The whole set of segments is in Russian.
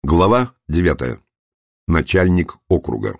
Глава 9. Начальник округа.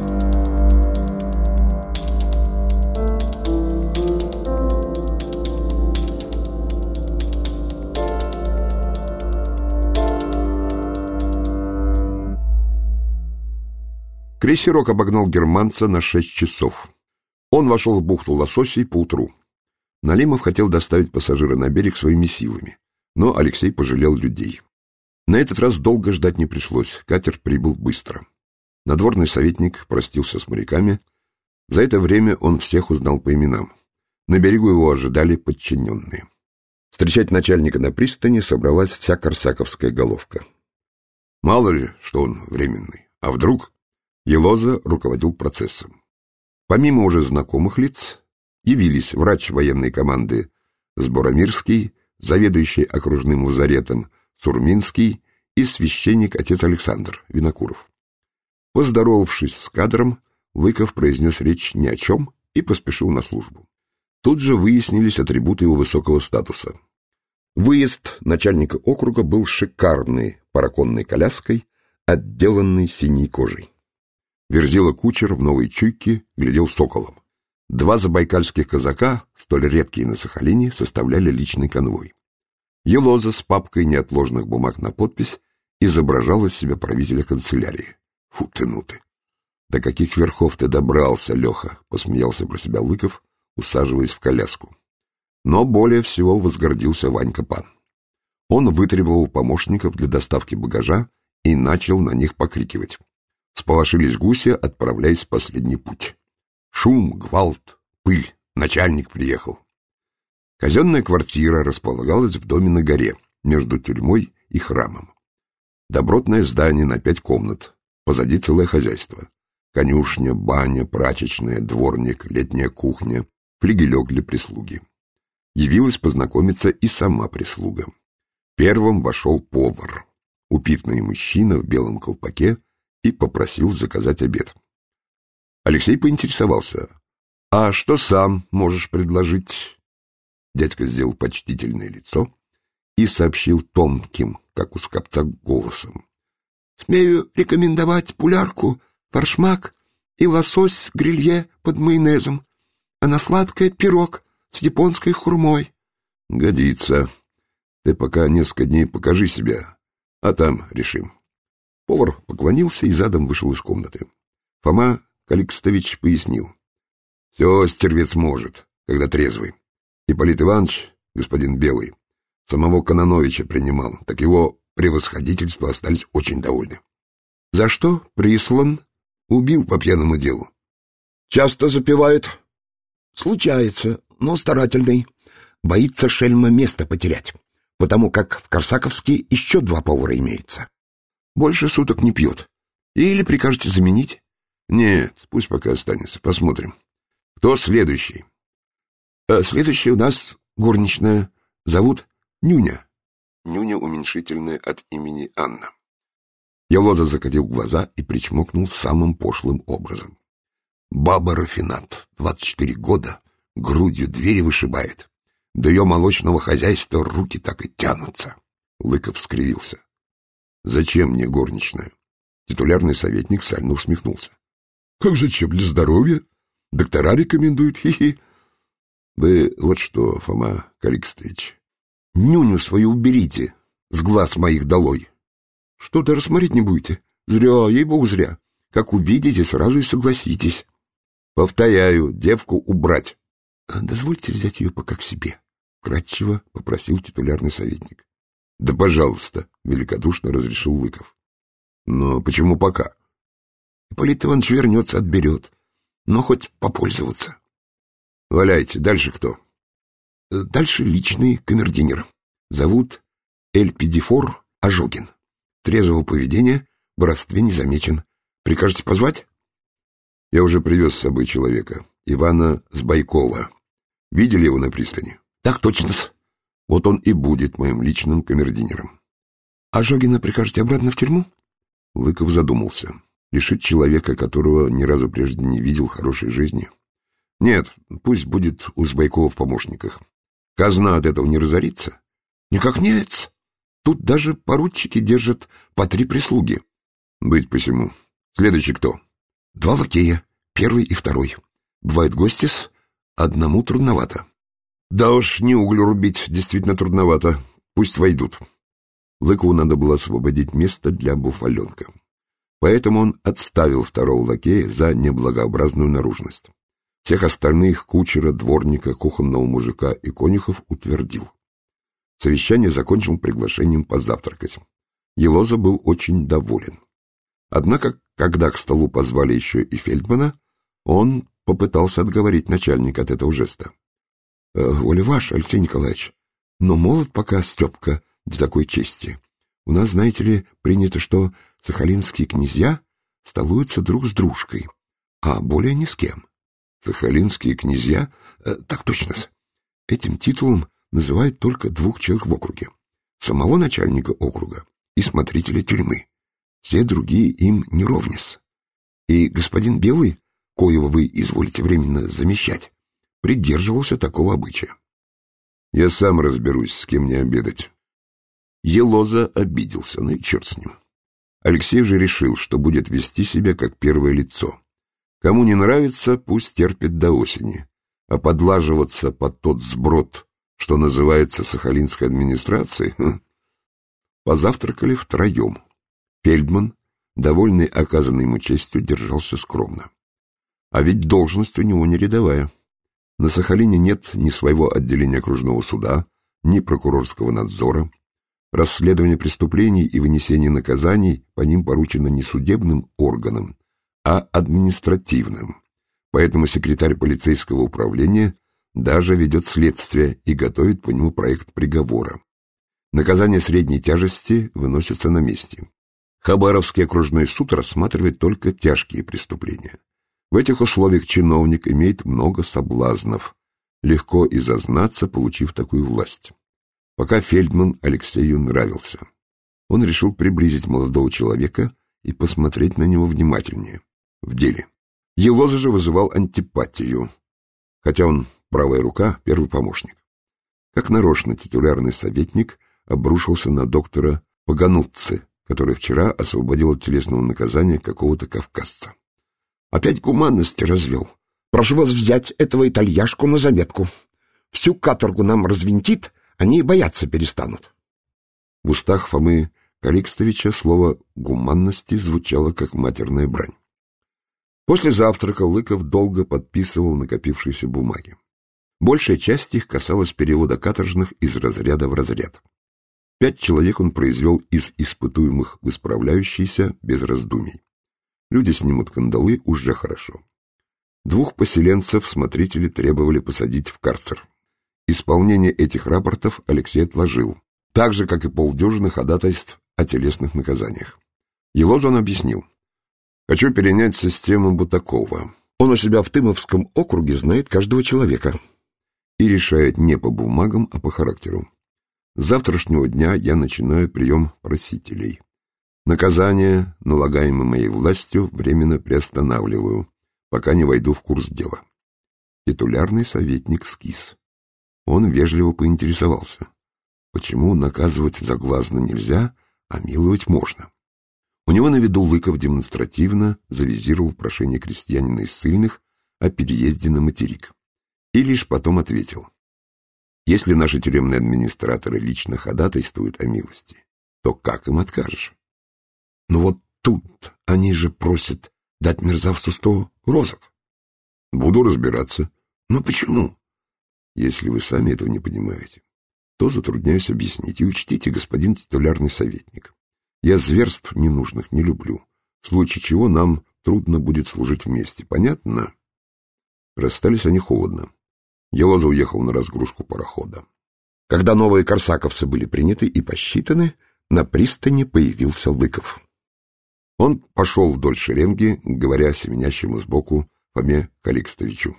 Крейсерок обогнал германца на 6 часов. Он вошел в бухту Лососей поутру. Налимов хотел доставить пассажира на берег своими силами, но Алексей пожалел людей. На этот раз долго ждать не пришлось, катер прибыл быстро. Надворный советник простился с моряками. За это время он всех узнал по именам. На берегу его ожидали подчиненные. Встречать начальника на пристани собралась вся корсаковская головка. Мало ли, что он временный, а вдруг? Елоза руководил процессом. Помимо уже знакомых лиц, явились врач военной команды Сборомирский, заведующий окружным лазаретом Сурминский и священник отец Александр Винокуров. Поздоровавшись с кадром, Лыков произнес речь ни о чем и поспешил на службу. Тут же выяснились атрибуты его высокого статуса. Выезд начальника округа был шикарной параконной коляской, отделанной синей кожей. Верзила кучер в новой чуйке глядел соколом. 2 забайкальских казака, столь редкие на Сахалине, составляли личный конвой. Елоза с папкой неотложных бумаг на подпись изображал из себя правителя канцелярии. Фу ты, ну ты! До каких верхов ты добрался, Леха? — посмеялся про себя Лыков, усаживаясь в коляску. Но более всего возгордился Ванька Пан. Он вытребовал помощников для доставки багажа и начал на них покрикивать. Сполошились гуси, отправляясь в последний путь. Шум, гвалт, пыль. Начальник приехал. Казенная квартира располагалась в доме на горе, между тюрьмой и храмом. Добротное здание на 5 комнат, позади целое хозяйство. Конюшня, баня, прачечная, дворник, летняя кухня, флигелек для прислуги. Явилась познакомиться и сама прислуга. Первым вошел повар, упитанный мужчина в белом колпаке, и попросил заказать обед. Алексей поинтересовался: «А что сам можешь предложить?» Дядька сделал почтительное лицо и сообщил тонким, как у скопца, голосом: «Смею рекомендовать пулярку, форшмак и лосось грилье под майонезом, а на сладкое пирог с японской хурмой». «Годится. Ты пока несколько дней покажи себя, а там решим». Повар поклонился и задом вышел из комнаты. Фома Каликстович пояснил: «Все стервец может, когда трезвый. Ипполит Иванович, господин Белый, самого Кононовича принимал, так его превосходительство остались очень довольны». «За что прислан?» «Убил по пьяному делу». «Часто запивает?» «Случается, но старательный. Боится шельма место потерять, потому как в Корсаковске еще 2 повара имеется. Больше суток не пьет. Или прикажете заменить?» «Нет, пусть пока останется. Посмотрим. Кто следующий?» «Следующий у нас горничная. Зовут Нюня». Нюня уменьшительная от имени Анна. Елоза закатил глаза и причмокнул самым пошлым образом. «Баба Рафинат, 24 года, грудью двери вышибает. До ее молочного хозяйства руки так и тянутся». Лыков скривился. «Зачем мне горничная?» Титулярный советник сально усмехнулся. «Как зачем? Для здоровья. Доктора рекомендуют. Хи-хи». «Вы вот что, Фома Каликстович, Нюню свою уберите, с глаз моих долой». «Что-то рассмотреть не будете? Зря, ей-богу, зря. Как увидите, сразу и согласитесь». «Повторяю, девку убрать». «Дозвольте взять ее пока к себе», — кратчево попросил титулярный советник. «Да, пожалуйста», — великодушно разрешил Лыков. «Но почему пока?» «Ипполит Иванович вернется, отберет. Но хоть попользоваться». «Валяйте. Дальше кто?» «Дальше личный камердинер. Зовут Эльпидифор Ожогин. Трезвого поведения, в воровстве не замечен. Прикажете позвать?» «Я уже привез с собой человека. Ивана Сбайкова. Видели его на пристани?» «Так точно-с. Вот он и будет моим личным камердинером». «Ожогина прикажете обратно в тюрьму?» Лыков задумался. Лишить человека, которого ни разу прежде не видел, хорошей жизни? Нет, пусть будет у Сбайкова в помощниках. Казна от этого не разорится? Никак нет. Тут даже поручики держат по 3 прислуги. Быть посему. Следующий кто? 2 лакея, 1 и 2. Бывают гости-с, одному трудновато. Да уж, не углю рубить, действительно трудновато. Пусть войдут. Лыкову надо было освободить место для буфаленка. Поэтому он отставил 2-го лакея за неблагообразную наружность. Всех остальных — кучера, дворника, кухонного мужика и конюхов — утвердил. Совещание закончил приглашением позавтракать. Елоза был очень доволен. Однако, когда к столу позвали еще и фельдмана, он попытался отговорить начальника от этого жеста. — Воля ваша, Алексей Николаевич, но молод пока Степка для такой чести. У нас, знаете ли, принято, что сахалинские князья столуются друг с дружкой, а более ни с кем. Сахалинские князья? Так точно-с. Этим титулом называют только 2 человек в округе. Самого начальника округа и смотрителя тюрьмы. Все другие им не ровнес. И господин Белый, коего вы изволите временно замещать, придерживался такого обычая. Я сам разберусь, с кем мне обедать. Елоза обиделся, ну и черт с ним. Алексей же решил, что будет вести себя как первое лицо. Кому не нравится, пусть терпит до осени, а подлаживаться под тот сброд, что называется сахалинской администрацией. Позавтракали втроем. Фельдман, довольный оказанной ему честью, держался скромно. А ведь должность у него не рядовая. На Сахалине нет ни своего отделения окружного суда, ни прокурорского надзора. Расследование преступлений и вынесение наказаний по ним поручено не судебным органам, а административным. Поэтому секретарь полицейского управления даже ведет следствие и готовит по нему проект приговора. Наказание средней тяжести выносится на месте. Хабаровский окружной суд рассматривает только тяжкие преступления. В этих условиях чиновник имеет много соблазнов. Легко и зазнаться, получив такую власть. Пока фельдман Алексею нравился. Он решил приблизить молодого человека и посмотреть на него внимательнее. В деле. Елоза же вызывал антипатию, хотя он правая рука, первый помощник. Как нарочно титулярный советник обрушился на доктора Паганутцы, который вчера освободил от телесного наказания какого-то кавказца. Опять гуманности развел. Прошу вас взять этого итальяшку на заметку. Всю каторгу нам развинтит, они и бояться перестанут. В устах Фомы Каликстовича слово «гуманности» звучало как матерная брань. После завтрака Лыков долго подписывал накопившиеся бумаги. Большая часть их касалась перевода каторжных из разряда в разряд. 5 человек он произвел из испытуемых в исправляющиеся без раздумий. Люди снимут кандалы уже хорошо. 2 поселенцев смотрители требовали посадить в карцер. Исполнение этих рапортов Алексей отложил, так же, как и полдюжины ходатайств о телесных наказаниях. Елозу он объяснил. Хочу перенять систему Бутакова. Он у себя в Тымовском округе знает каждого человека и решает не по бумагам, а по характеру. С завтрашнего дня я начинаю прием просителей. Наказание, налагаемое моей властью, временно приостанавливаю, пока не войду в курс дела. Титулярный советник скис. Он вежливо поинтересовался, почему наказывать заглазно нельзя, а миловать можно. У него на виду Лыков демонстративно завизировал прошение крестьянина из ссыльных о переезде на материк. И лишь потом ответил. Если наши тюремные администраторы лично ходатайствуют о милости, то как им откажешь? Но вот тут они же просят дать мерзавцу 100 розок. Буду разбираться. Но почему? Если вы сами этого не понимаете, то затрудняюсь объяснить. И учтите, господин титулярный советник, я зверств ненужных не люблю, в случае чего нам трудно будет служить вместе. Понятно? Расстались они холодно. Елоза уехал на разгрузку парохода. Когда новые корсаковцы были приняты и посчитаны, на пристани появился Лыков. Он пошел вдоль шеренги, говоря семенящему сбоку Фоме Каликстовичу.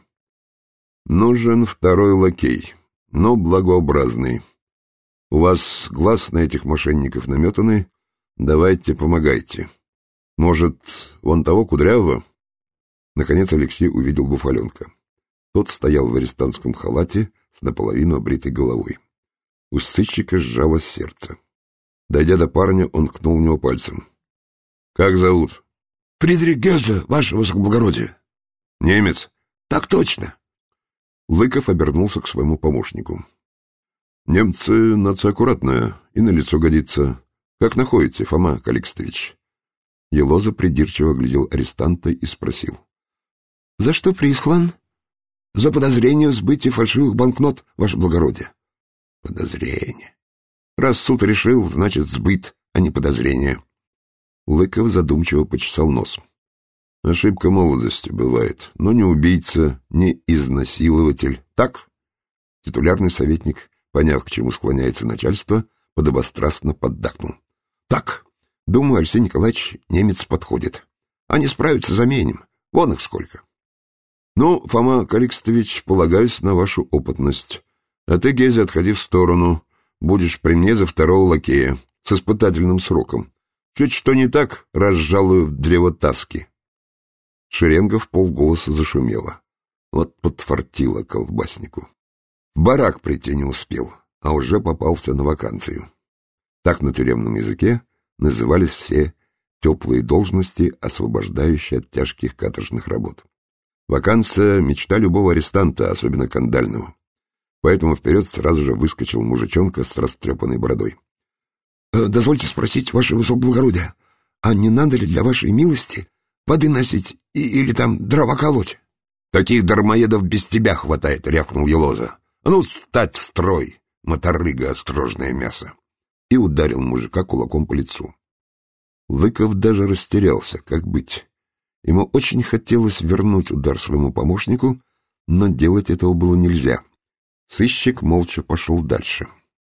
Нужен 2-й лакей, но благообразный. У вас глаз на этих мошенников наметанный, давайте помогайте. Может, вон того кудрявого? Наконец Алексей увидел буфаленка. Тот стоял в арестантском халате с наполовину обритой головой. У сыщика сжалось сердце. Дойдя до парня, он ткнул в него пальцем. «Как зовут?» «Фридрих Гёзе, ваше высокоблагородие». «Немец?» «Так точно». Лыков обернулся к своему помощнику. «Немцы — нация аккуратная, и на лицо годится. Как находите, Фома Каликстович?» Елоза придирчиво глядел арестанта и спросил. «За что прислан?» «За подозрение в сбытии фальшивых банкнот, ваше благородие». «Подозрение. Раз суд решил, значит, сбыт, а не подозрение». Лыков задумчиво почесал нос. «Ошибка молодости бывает, но не убийца, не изнасилователь. Так?» Титулярный советник, поняв, к чему склоняется начальство, подобострастно поддакнул. «Так, думаю, Алексей Николаевич, немец подходит. Они справятся, заменим. Вон их сколько». «Ну, Фома Каликстович, полагаюсь на вашу опытность. А ты, Гезя, отходи в сторону. Будешь при мне за второго лакея, с испытательным сроком. Чуть что не так, разжалую в древотаски». Шеренга в полголоса зашумела. Вот подфартило колбаснику. В барак прийти не успел, а уже попался на вакансию. Так на тюремном языке назывались все теплые должности, освобождающие от тяжких каторжных работ. Вакансия — мечта любого арестанта, особенно кандального. Поэтому вперед сразу же выскочил мужичонка с растрепанной бородой. «Дозвольте спросить, ваше высокоблагородие, а не надо ли для вашей милости воды носить или там дрова колоть?» «Таких дармоедов без тебя хватает», — рявкнул Елоза. «А ну, встать в строй, моторыга, острожное мясо!» И ударил мужика кулаком по лицу. Лыков даже растерялся, как быть. Ему очень хотелось вернуть удар своему помощнику, но делать этого было нельзя. Сыщик молча пошел дальше.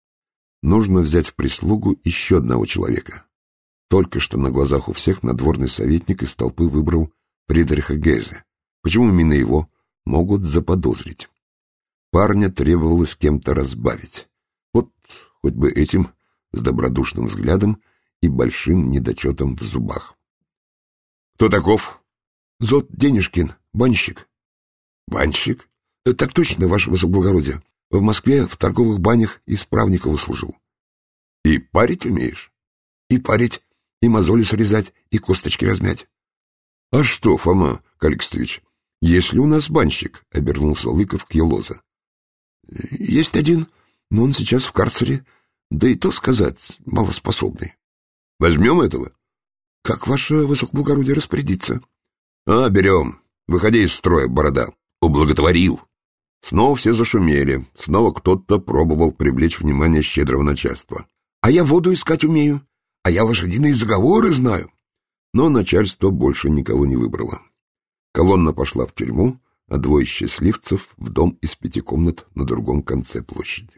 Нужно взять в прислугу еще одного человека. Только что на глазах у всех надворный советник из толпы выбрал Фридриха Гейзе. Почему именно его могут заподозрить? Парня требовалось кем-то разбавить. Вот хоть бы этим, с добродушным взглядом и большим недочетом в зубах. «Кто таков?» «Зод Денежкин, банщик». «Банщик?» «Так точно, ваше высокоблагородие. В Москве в торговых банях исправникова служил». «И парить умеешь?» «И парить, и мозоли срезать, и косточки размять». «А что, Фома Каликстович, есть ли у нас банщик?» — обернулся Лыков к Елоза. «Есть один, но он сейчас в карцере, да и то сказать, малоспособный». «Возьмем этого?» «Как ваше высокоблагородие распорядится». «Берем. Выходи из строя, борода. Ублаготворил». Снова все зашумели. Снова кто-то пробовал привлечь внимание щедрого начальства. «А я воду искать умею, а я лошадиные заговоры знаю». Но начальство больше никого не выбрало. Колонна пошла в тюрьму, а двое счастливцев в дом из 5 комнат на другом конце площади.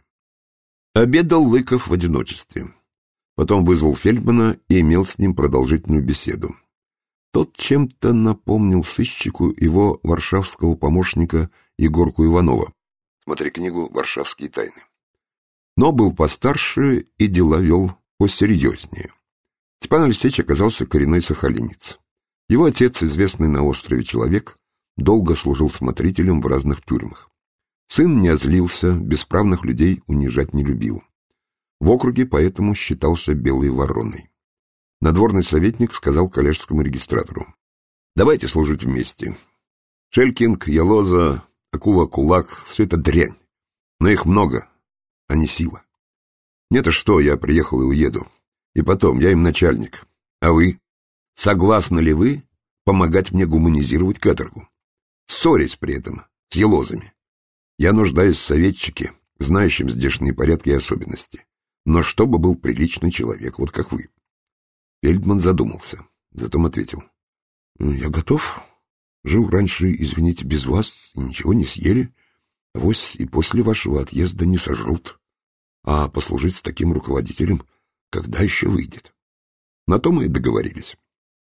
Обедал Лыков в одиночестве. Потом вызвал фельдмана и имел с ним продолжительную беседу. Тот чем-то напомнил сыщику его варшавского помощника Егорку Иванова. Смотри книгу «Варшавские тайны». Но был постарше и дела вел посерьезнее. Степан Алексеевич оказался коренной сахалинец. Его отец, известный на острове человек, долго служил смотрителем в разных тюрьмах. Сын не озлился, бесправных людей унижать не любил. В округе поэтому считался белой вороной. Надворный советник сказал коллежскому регистратору: «Давайте служить вместе. Шелькинг, Елоза, Акула-Кулак — все это дрянь. Но их много, а не сила. Нет, а что, я приехал и уеду. И потом, я им начальник. А вы? Согласны ли вы помогать мне гуманизировать каторгу? Ссорясь при этом с елозами. Я нуждаюсь в советчике, знающем здешние порядки и особенности. Но чтобы был приличный человек, вот как вы». Фельдман задумался, затем ответил: «Я готов. Жил раньше, извините, без вас, и ничего не съели. Авось и после вашего отъезда не сожрут. А послужить с таким руководителем когда еще выйдет?» На то мы и договорились.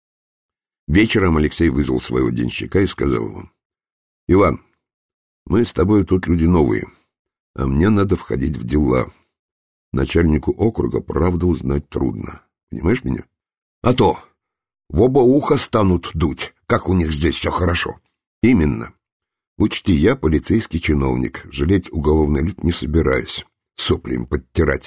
Вечером Алексей вызвал своего денщика и сказал ему: «Иван, мы с тобой тут люди новые, а мне надо входить в дела. Начальнику округа правду узнать трудно. Понимаешь меня?» «А то! В оба уха станут дуть, как у них здесь все хорошо». «Именно. Учти, я полицейский чиновник, жалеть уголовный люд не собираюсь, сопли им подтирать.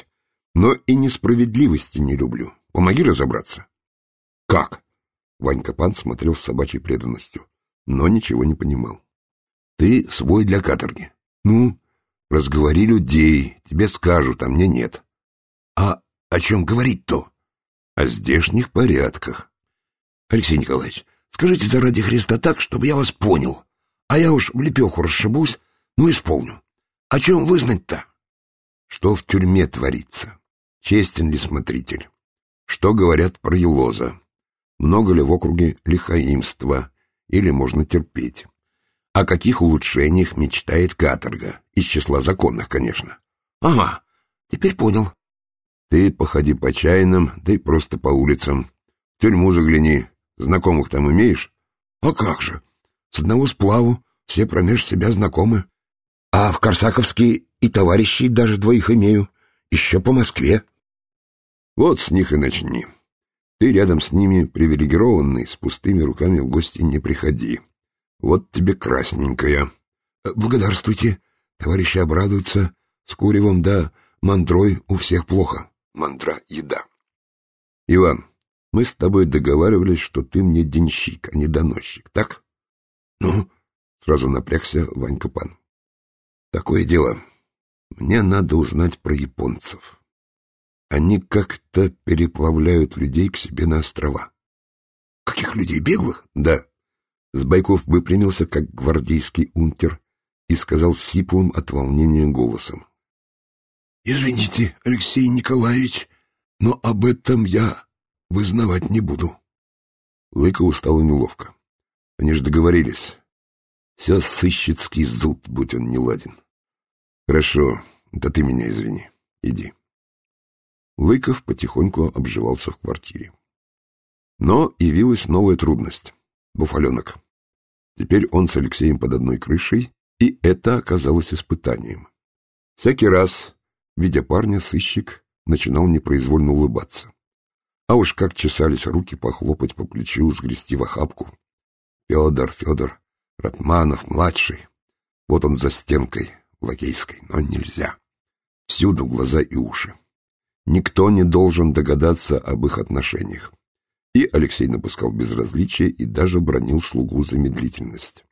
Но и несправедливости не люблю. Помоги разобраться. Как? Ванька Пан смотрел с собачьей преданностью, но ничего не понимал. Ты свой для каторги. Ну, разговори людей, тебе скажут, а мне нет. А о чем говорить-то? О здешних порядках. Алексей Николаевич, скажите заради Христа так, чтобы я вас понял. А я уж в лепеху расшибусь, исполню. О чем вызнать-то? Что в тюрьме творится? Честен ли смотритель? Что говорят про Елоза? Много ли в округе лихаимства? Или можно терпеть? О каких улучшениях мечтает каторга? Из числа законных, конечно. Ага, теперь понял. Ты походи по чайным, да и просто по улицам. В тюрьму загляни. Знакомых там имеешь? А как же? С одного сплаву все промеж себя знакомы. А в Корсаковске и товарищей даже двоих имею. Еще по Москве. Вот с них и начни. Ты рядом с ними привилегированный, с пустыми руками в гости не приходи. Вот тебе красненькая. Благодарствуйте. Товарищи обрадуются. С куревом да мандрой у всех плохо. Мандра — еда. Иван, мы с тобой договаривались, что ты мне денщик, а не доносчик, так? Ну, сразу напрягся Ванька Пан. Такое дело. Мне надо узнать про японцев. Они как-то переплавляют людей к себе на острова. Каких людей, беглых? Да. Сбайков выпрямился, как гвардейский унтер, и сказал сиплым от волнения голосом. Извините, Алексей Николаевич, но об этом я вызнавать не буду. Лыкову стало неловко. Они же договорились. Все сыщицкий зуд, будь он неладен. Хорошо, да ты меня извини. Иди. Лыков потихоньку обживался в квартире. Но явилась новая трудность. Буфаленок. Теперь он с Алексеем под одной крышей, и это оказалось испытанием. Всякий раз, видя парня, сыщик начинал непроизвольно улыбаться. А уж как чесались руки похлопать по плечу, сгрести в охапку. Федор Ратманов-младший. Вот он за стенкой лакейской, но нельзя. Всюду глаза и уши. Никто не должен догадаться об их отношениях. И Алексей напускал безразличие и даже бранил слугу за медлительность.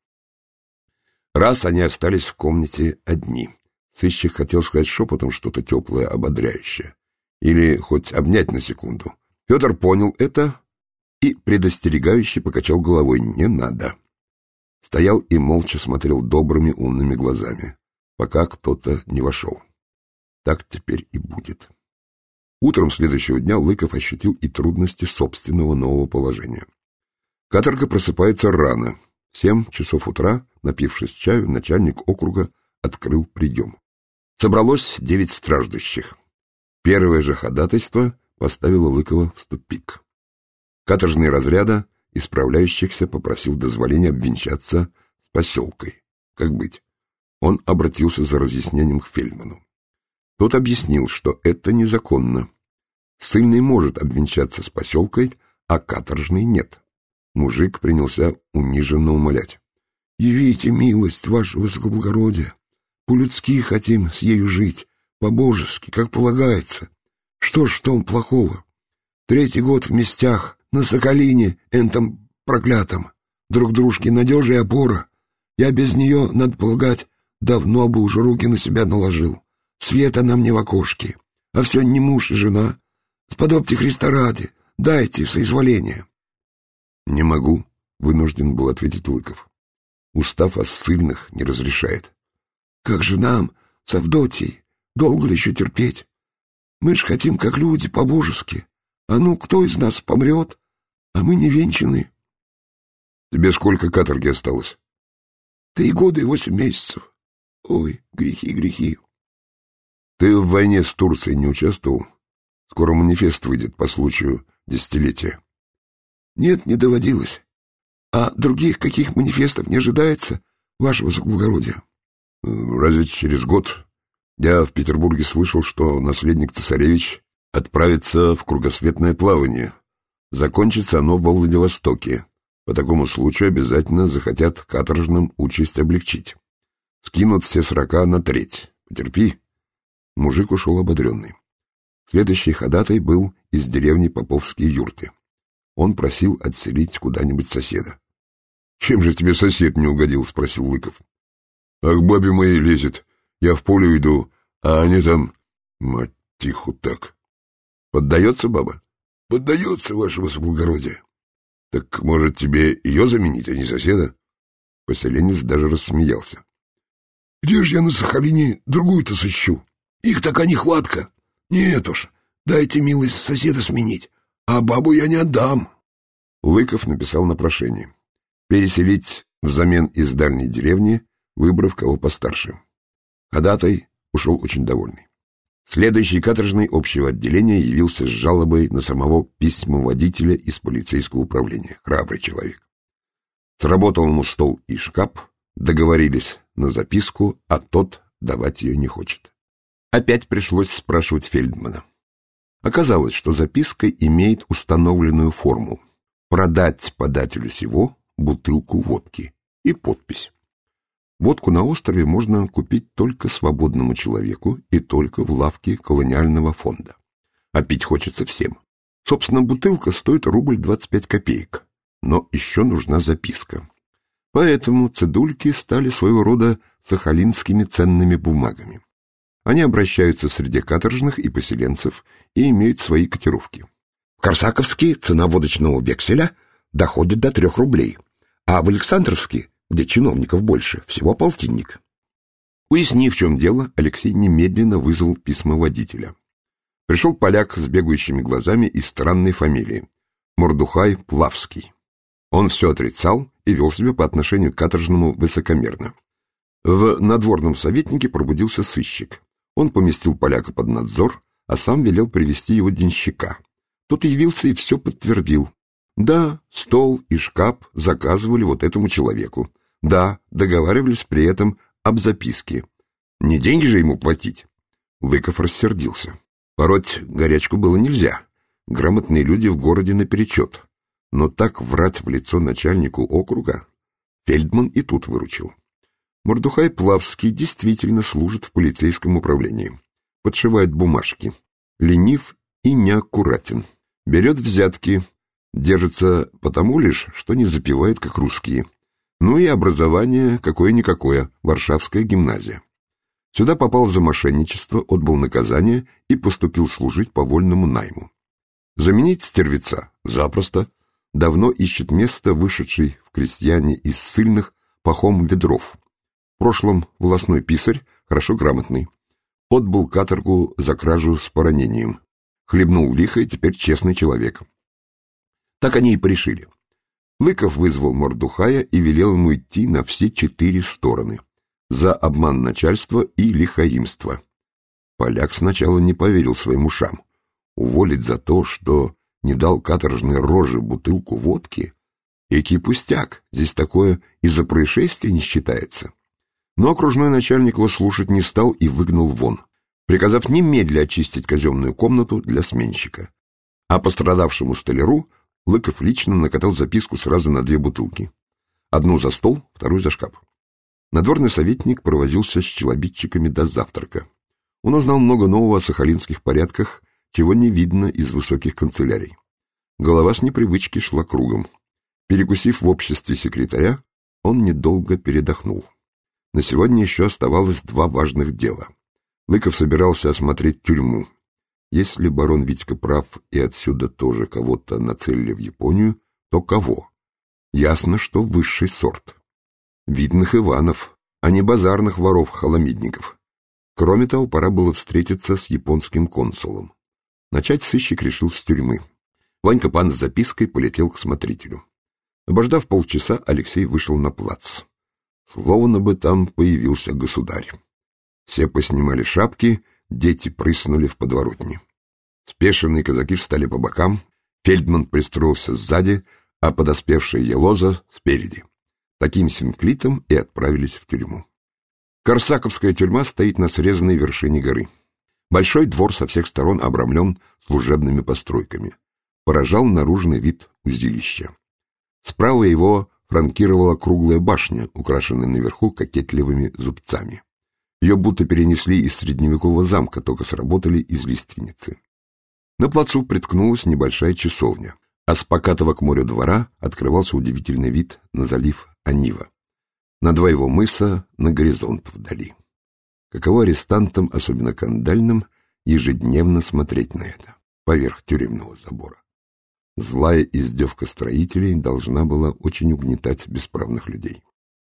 Раз они остались в комнате одни, сыщик хотел сказать шепотом что-то теплое, ободряющее. Или хоть обнять на секунду. Федор понял это и предостерегающе покачал головой. Не надо. Стоял и молча смотрел добрыми умными глазами, пока кто-то не вошел. Так теперь и будет. Утром следующего дня Лыков ощутил и трудности собственного нового положения. Каторга просыпается рано. В 7 часов утра, напившись чаю, начальник округа открыл прием. Собралось 9 страждущих. Первое же ходатайство поставило Лыкова в тупик. Каторжные разряда исправляющихся попросил дозволения обвенчаться с поселкой. Как быть? Он обратился за разъяснением к фельдману. Тот объяснил, что это незаконно. Ссыльный может обвенчаться с поселкой, а каторжный нет. Мужик принялся униженно умолять. — Явите милость, ваше высокоблагородие. По-людски хотим с ею жить, по-божески, как полагается. Что ж в том плохого? 3-й год в местях, на Соколине, энтом проклятом. Друг дружке надежа и опора. Я без нее, надо полагать, давно бы уже руки на себя наложил. Света нам не в окошке, а все не муж и жена. Сподобьте Христа ради, дайте соизволение. — Не могу, — вынужден был ответить Лыков. Устав о ссыльных не разрешает. — Как же нам, с Авдотьей, долго ли еще терпеть? Мы ж хотим, как люди, по-божески. А ну, кто из нас помрет, а мы не венчаны? — Тебе сколько каторги осталось? — 3 года и 8 месяцев. Ой, грехи, грехи. — Ты в войне с Турцией не участвовал? Скоро манифест выйдет по случаю 10-летия. — Нет, не доводилось. А других каких манифестов не ожидается, ваше высокоблагородие? — Разве через год? Я в Петербурге слышал, что наследник цесаревич отправится в кругосветное плавание. Закончится оно в Владивостоке. По такому случаю обязательно захотят каторжным участь облегчить. Скинут все 40 на треть. Потерпи. Мужик ушел ободренный. Следующий ходатай был из деревни Поповские юрты. Он просил отселить куда-нибудь соседа. — Чем же тебе сосед не угодил? — спросил Лыков. — А к бабе моей лезет. Я в поле иду, а они там... Мать, тихо так. — Поддается баба? — Поддается, ваше высокоблагородие. — Так, может, тебе ее заменить, а не соседа? Поселенец даже рассмеялся. — Где ж я на Сахалине другую-то сыщу? Их такая нехватка. Нет уж, дайте милость соседа сменить, а бабу я не отдам. Лыков написал на прошение. Переселить взамен из дальней деревни, выбрав кого постарше. Ходатай ушел очень довольный. Следующий каторжный общего отделения явился с жалобой на самого письмоводителя из полицейского управления. Храбрый человек. Сработал ему стол и шкаф, договорились на записку, а тот давать ее не хочет. Опять пришлось спрашивать Фельдмана. Оказалось, что записка имеет установленную форму: продать подателю сего бутылку водки и подпись. Водку на острове можно купить только свободному человеку и только в лавке колониального фонда. А пить хочется всем. Собственно, бутылка стоит рубль 25 копеек, но еще нужна записка. Поэтому цедульки стали своего рода сахалинскими ценными бумагами. Они обращаются среди каторжных и поселенцев и имеют свои котировки. В Корсаковске цена водочного векселя доходит до 3 рублей, а в Александровске, где чиновников больше, всего полтинник. Уяснив, в чем дело, Алексей немедленно вызвал письмоводителя. Пришел поляк с бегающими глазами и странной фамилией — Мордухай Плавский. Он все отрицал и вел себя по отношению к каторжному высокомерно. В надворном советнике пробудился сыщик. Он поместил поляка под надзор, а сам велел привести его денщика. Тот явился и все подтвердил. Да, стол и шкаф заказывали вот этому человеку. Да, договаривались при этом об записке. Не деньги же ему платить. Лыков рассердился. Пороть горячку было нельзя. Грамотные люди в городе наперечет. Но так врать в лицо начальнику округа Фельдман и тут выручил. Мордухай Плавский действительно служит в полицейском управлении. Подшивает бумажки. Ленив и неаккуратен. Берет взятки. Держится потому лишь, что не запивает, как русские. Ну и образование какое-никакое, Варшавская гимназия. Сюда попал за мошенничество, отбыл наказание и поступил служить по вольному найму. Заменить стервеца? Запросто. Давно ищет место вышедший в крестьяне из ссыльных Пахом Ведров. В прошлом волосной писарь, хорошо грамотный. Отбыл каторгу за кражу с поранением. Хлебнул лихо и теперь честный человек. Так они и порешили. Лыков вызвал Мордухая и велел ему идти на все 4 стороны. За обман начальства и лихаимство. Поляк сначала не поверил своим ушам. Уволить за то, что не дал каторжной роже бутылку водки? Экий пустяк, здесь такое из-за происшествия не считается. Но окружной начальник его слушать не стал и выгнал вон, приказав немедля очистить казенную комнату для сменщика. А пострадавшему столяру Лыков лично накатал записку сразу на 2 бутылки. Одну за стол, вторую за шкаф. Надворный советник провозился с челобитчиками до завтрака. Он узнал много нового о сахалинских порядках, чего не видно из высоких канцелярий. Голова с непривычки шла кругом. Перекусив в обществе секретаря, он недолго передохнул. На сегодня еще оставалось 2 важных дела. Лыков собирался осмотреть тюрьму. Если барон Витька прав и отсюда тоже кого-то нацелили в Японию, то кого? Ясно, что высший сорт. Видных Иванов, а не базарных воров-холомидников. Кроме того, пора было встретиться с японским консулом. Начать сыщик решил с тюрьмы. Ванька Пан с запиской полетел к смотрителю. Обождав полчаса, Алексей вышел на плац. Словно бы там появился государь. Все поснимали шапки, дети прыснули в подворотне. Спешенные казаки встали по бокам, Фельдман пристроился сзади, а подоспевшая Елоза спереди. Таким синклитом и отправились в тюрьму. Корсаковская тюрьма стоит на срезанной вершине горы. Большой двор со всех сторон обрамлен служебными постройками. Поражал наружный вид узилища. Справа его фланкировала круглая башня, украшенная наверху кокетливыми зубцами. Ее будто перенесли из средневекового замка, только сработали из лиственницы. На плацу приткнулась небольшая часовня, а с покатого к морю двора открывался удивительный вид на залив Анива, на два его мыса, на горизонт вдали. Каково арестантам, особенно кандальным, ежедневно смотреть на это, поверх тюремного забора. Злая издевка строителей должна была очень угнетать бесправных людей.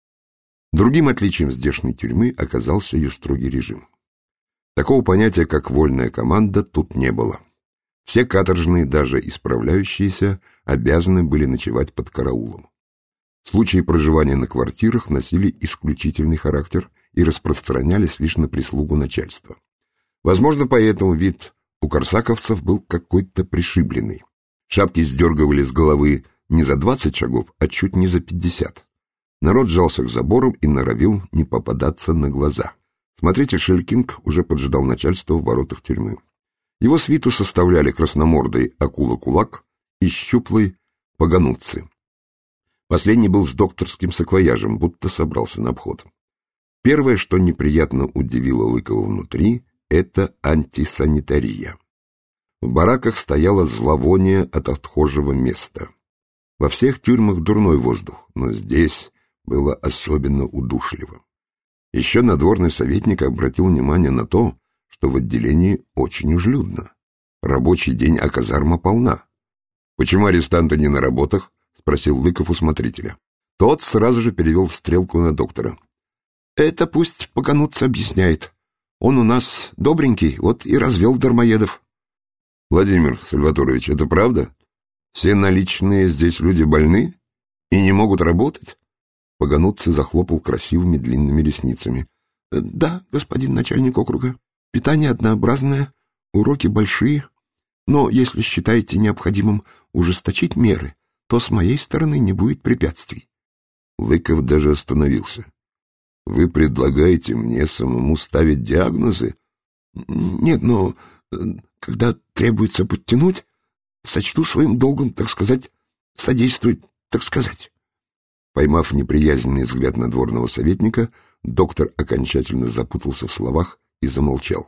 Другим отличием здешней тюрьмы оказался ее строгий режим. Такого понятия, как вольная команда, тут не было. Все каторжные, даже исправляющиеся, обязаны были ночевать под караулом. Случаи проживания на квартирах носили исключительный характер и распространялись лишь на прислугу начальства. Возможно, поэтому вид у корсаковцев был какой-то пришибленный. Шапки сдергивали с головы не за 20 шагов, а чуть не за 50. Народ сжался к заборам и норовил не попадаться на глаза. Смотритель Шелькинг уже поджидал начальство в воротах тюрьмы. Его свиту составляли красномордый акула-кулак и щуплый Пагануцци. Последний был с докторским саквояжем, будто собрался на обход. Первое, что неприятно удивило Лыкова внутри, это антисанитария. В бараках стояло зловоние от отхожего места. Во всех тюрьмах дурной воздух, но здесь было особенно удушливо. Еще надворный советник обратил внимание на то, что в отделении очень уж людно. Рабочий день, а казарма полна. — Почему арестанты не на работах? — спросил Лыков у смотрителя. Тот сразу же перевел стрелку на доктора. — Это пусть Пагануцци объясняет. Он у нас добренький, вот и развел дармоедов. — Владимир Сальваторович, это правда? Все наличные здесь люди больны и не могут работать? Пагануцци захлопал красивыми длинными ресницами. — Да, господин начальник округа. Питание однообразное, уроки большие, но если считаете необходимым ужесточить меры, то с моей стороны не будет препятствий. Лыков даже остановился. — Вы предлагаете мне самому ставить диагнозы? — Нет, но когда требуется подтянуть, сочту своим долгом, так сказать, содействовать, так сказать. Поймав неприязненный взгляд надворного советника, доктор окончательно запутался в словах и замолчал.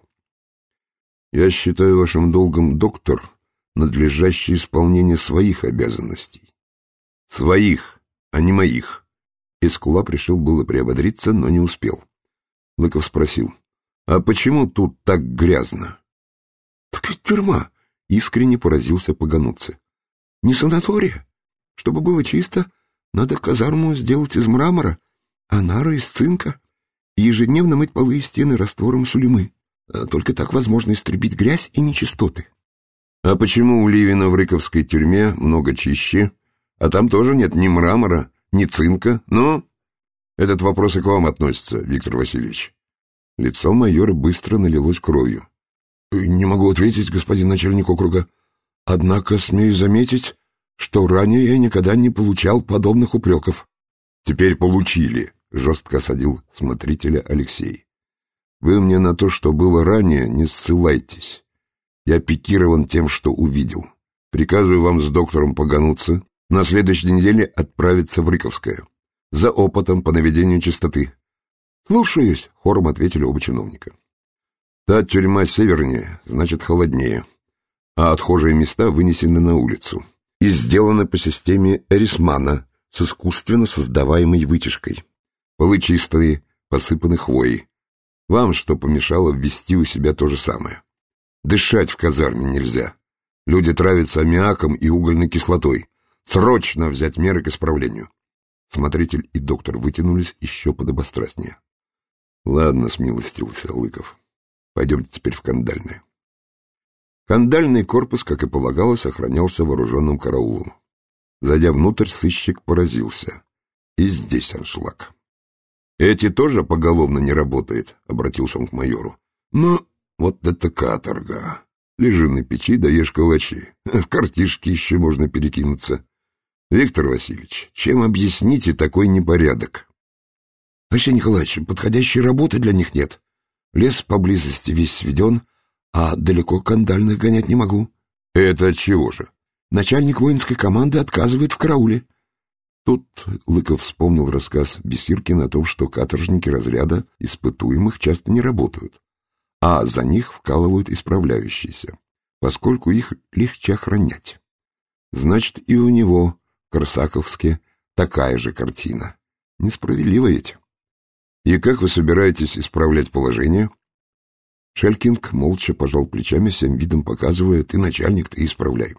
— Я считаю вашим долгом, доктор, надлежащее исполнение своих обязанностей. — Своих, а не моих. Эскулап решил было приободриться, но не успел. Лыков спросил: — А почему тут так грязно? — Так ведь тюрьма! — искренне поразился Пагануцци. — Не санатория. Чтобы было чисто, надо казарму сделать из мрамора, а нары из цинка, и ежедневно мыть полы и стены раствором сулемы. Только так возможно истребить грязь и нечистоты. — А почему у Ливина в Рыковской тюрьме много чище, а там тоже нет ни мрамора, ни цинка? Ну, этот вопрос и к вам относится, Виктор Васильевич. Лицо майора быстро налилось кровью. — Не могу ответить, господин начальник округа. Однако смею заметить, что ранее я никогда не получал подобных упреков. — Теперь получили, — жестко осадил смотрителя Алексей. — Вы мне на то, что было ранее, не ссылайтесь. Я пикирован тем, что увидел. Приказываю вам с доктором Пагануцци на следующей неделе отправиться в Рыковское за опытом по наведению чистоты. — Слушаюсь, — хором ответили оба чиновника. — Та тюрьма севернее, значит, холоднее, а отхожие места вынесены на улицу и сделаны по системе Эрисмана с искусственно создаваемой вытяжкой. Полы чистые, посыпаны хвоей. Вам что помешало ввести у себя то же самое? Дышать в казарме нельзя. Люди травятся аммиаком и угольной кислотой. Срочно взять меры к исправлению. Смотритель и доктор вытянулись еще подобострастнее. — Ладно, — смилостился Лыков. — Пойдемте теперь в кандальное. Кандальный корпус, как и полагалось, охранялся вооруженным караулом. Зайдя внутрь, сыщик поразился. И здесь аншлаг. — Эти тоже поголовно не работает, — обратился он к майору. — Но вот это каторга. Лежи на печи, да ешь калачи. В картишки еще можно перекинуться. Виктор Васильевич, чем объясните такой непорядок? — Алексей Николаевич, подходящей работы для них нет. Лес поблизости весь сведен, а далеко кандальных гонять не могу. — Это отчего же? Начальник воинской команды отказывает в карауле. Тут Лыков вспомнил рассказ Бесиркина о том, что каторжники разряда испытуемых часто не работают, а за них вкалывают исправляющиеся. поскольку их легче охранять. Значит, и у него, в Корсаковске, такая же картина. Несправедливо ведь. И как вы собираетесь исправлять положение? Шелькинг молча пожал плечами, всем видом показывая: ты начальник, ты исправляй.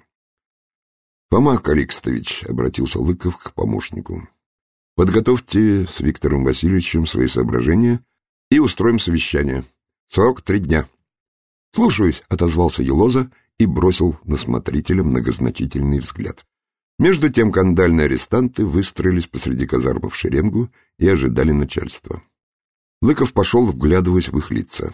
Фома Каликстович, обратился Лыков к помощнику, подготовьте с Виктором Васильевичем свои соображения и устроим совещание. Срок 3 дня. Слушаюсь, отозвался Елоза и бросил на смотрителя многозначительный взгляд. Между тем кандальные арестанты выстроились посреди казармы в шеренгу и ожидали начальства. Лыков пошел, вглядываясь в их лица.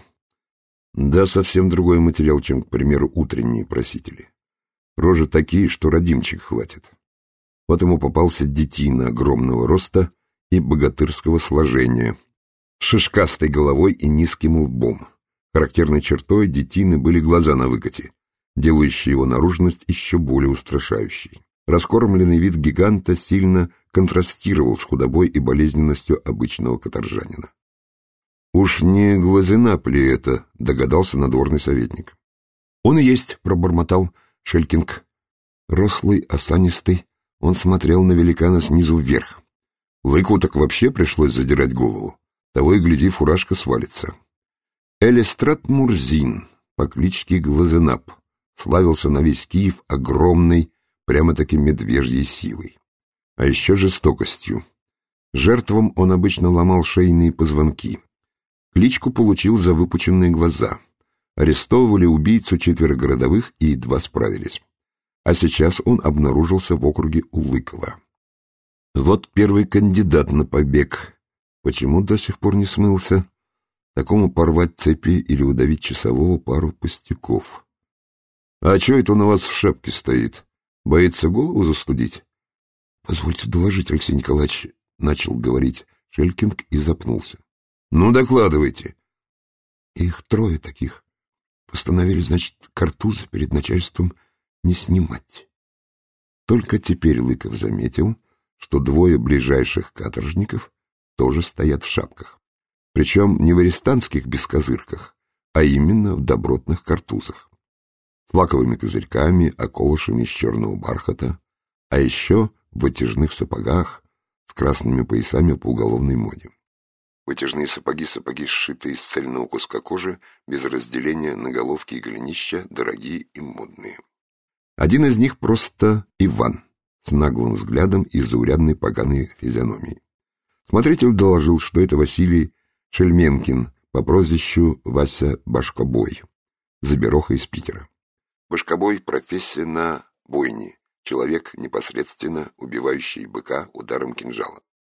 Да, совсем другой материал, чем, к примеру, утренние просители. Рожи такие, что родимчик хватит. Вот ему попался детина огромного роста и богатырского сложения, с шишкастой головой и низким лбом. Характерной чертой детины были глаза на выкате, делающие его наружность еще более устрашающей. Раскормленный вид гиганта сильно контрастировал с худобой и болезненностью обычного каторжанина. «Уж не Глазенап ли это?» — догадался надворный советник. «Он и есть», — пробормотал Шелькинг. Рослый, осанистый, он смотрел на великана снизу вверх. Лыку так вообще пришлось задирать голову. Того и гляди, фуражка свалится. Элистрат Мурзин по кличке Глазенап славился на весь Киев огромной, прямо-таки медвежьей силой. А еще жестокостью. Жертвам он обычно ломал шейные позвонки. Кличку получил за выпученные глаза. Арестовывали убийцу 4 городовых и 2 справились. А сейчас он обнаружился в округе у Лыкова. Вот первый кандидат на побег. Почему до сих пор не смылся? Такому порвать цепи или удавить часового пару пустяков. А чё это он у вас в шапке стоит? Боится голову застудить? Позвольте доложить, Алексей Николаевич, начал говорить Шелькинг и запнулся. Ну, докладывайте. Их 3 таких. Постановили, значит, картузы перед начальством не снимать. Только теперь Лыков заметил, что 2 ближайших каторжников тоже стоят в шапках. Причем не в арестантских бескозырках, а именно в добротных картузах. С лаковыми козырьками, околышами из черного бархата, а еще в вытяжных сапогах с красными поясами по уголовной моде. Вытяжные сапоги, сшитые из цельного куска кожи, без разделения на головки и голенища, дорогие и модные. Один из них просто Иван, с наглым взглядом и заурядной поганой физиономией. Смотритель доложил, что это Василий Шельменкин по прозвищу Вася Башкобой, забероха из Питера. Башкобой — профессия на бойне, человек, непосредственно убивающий быка ударом кинжала.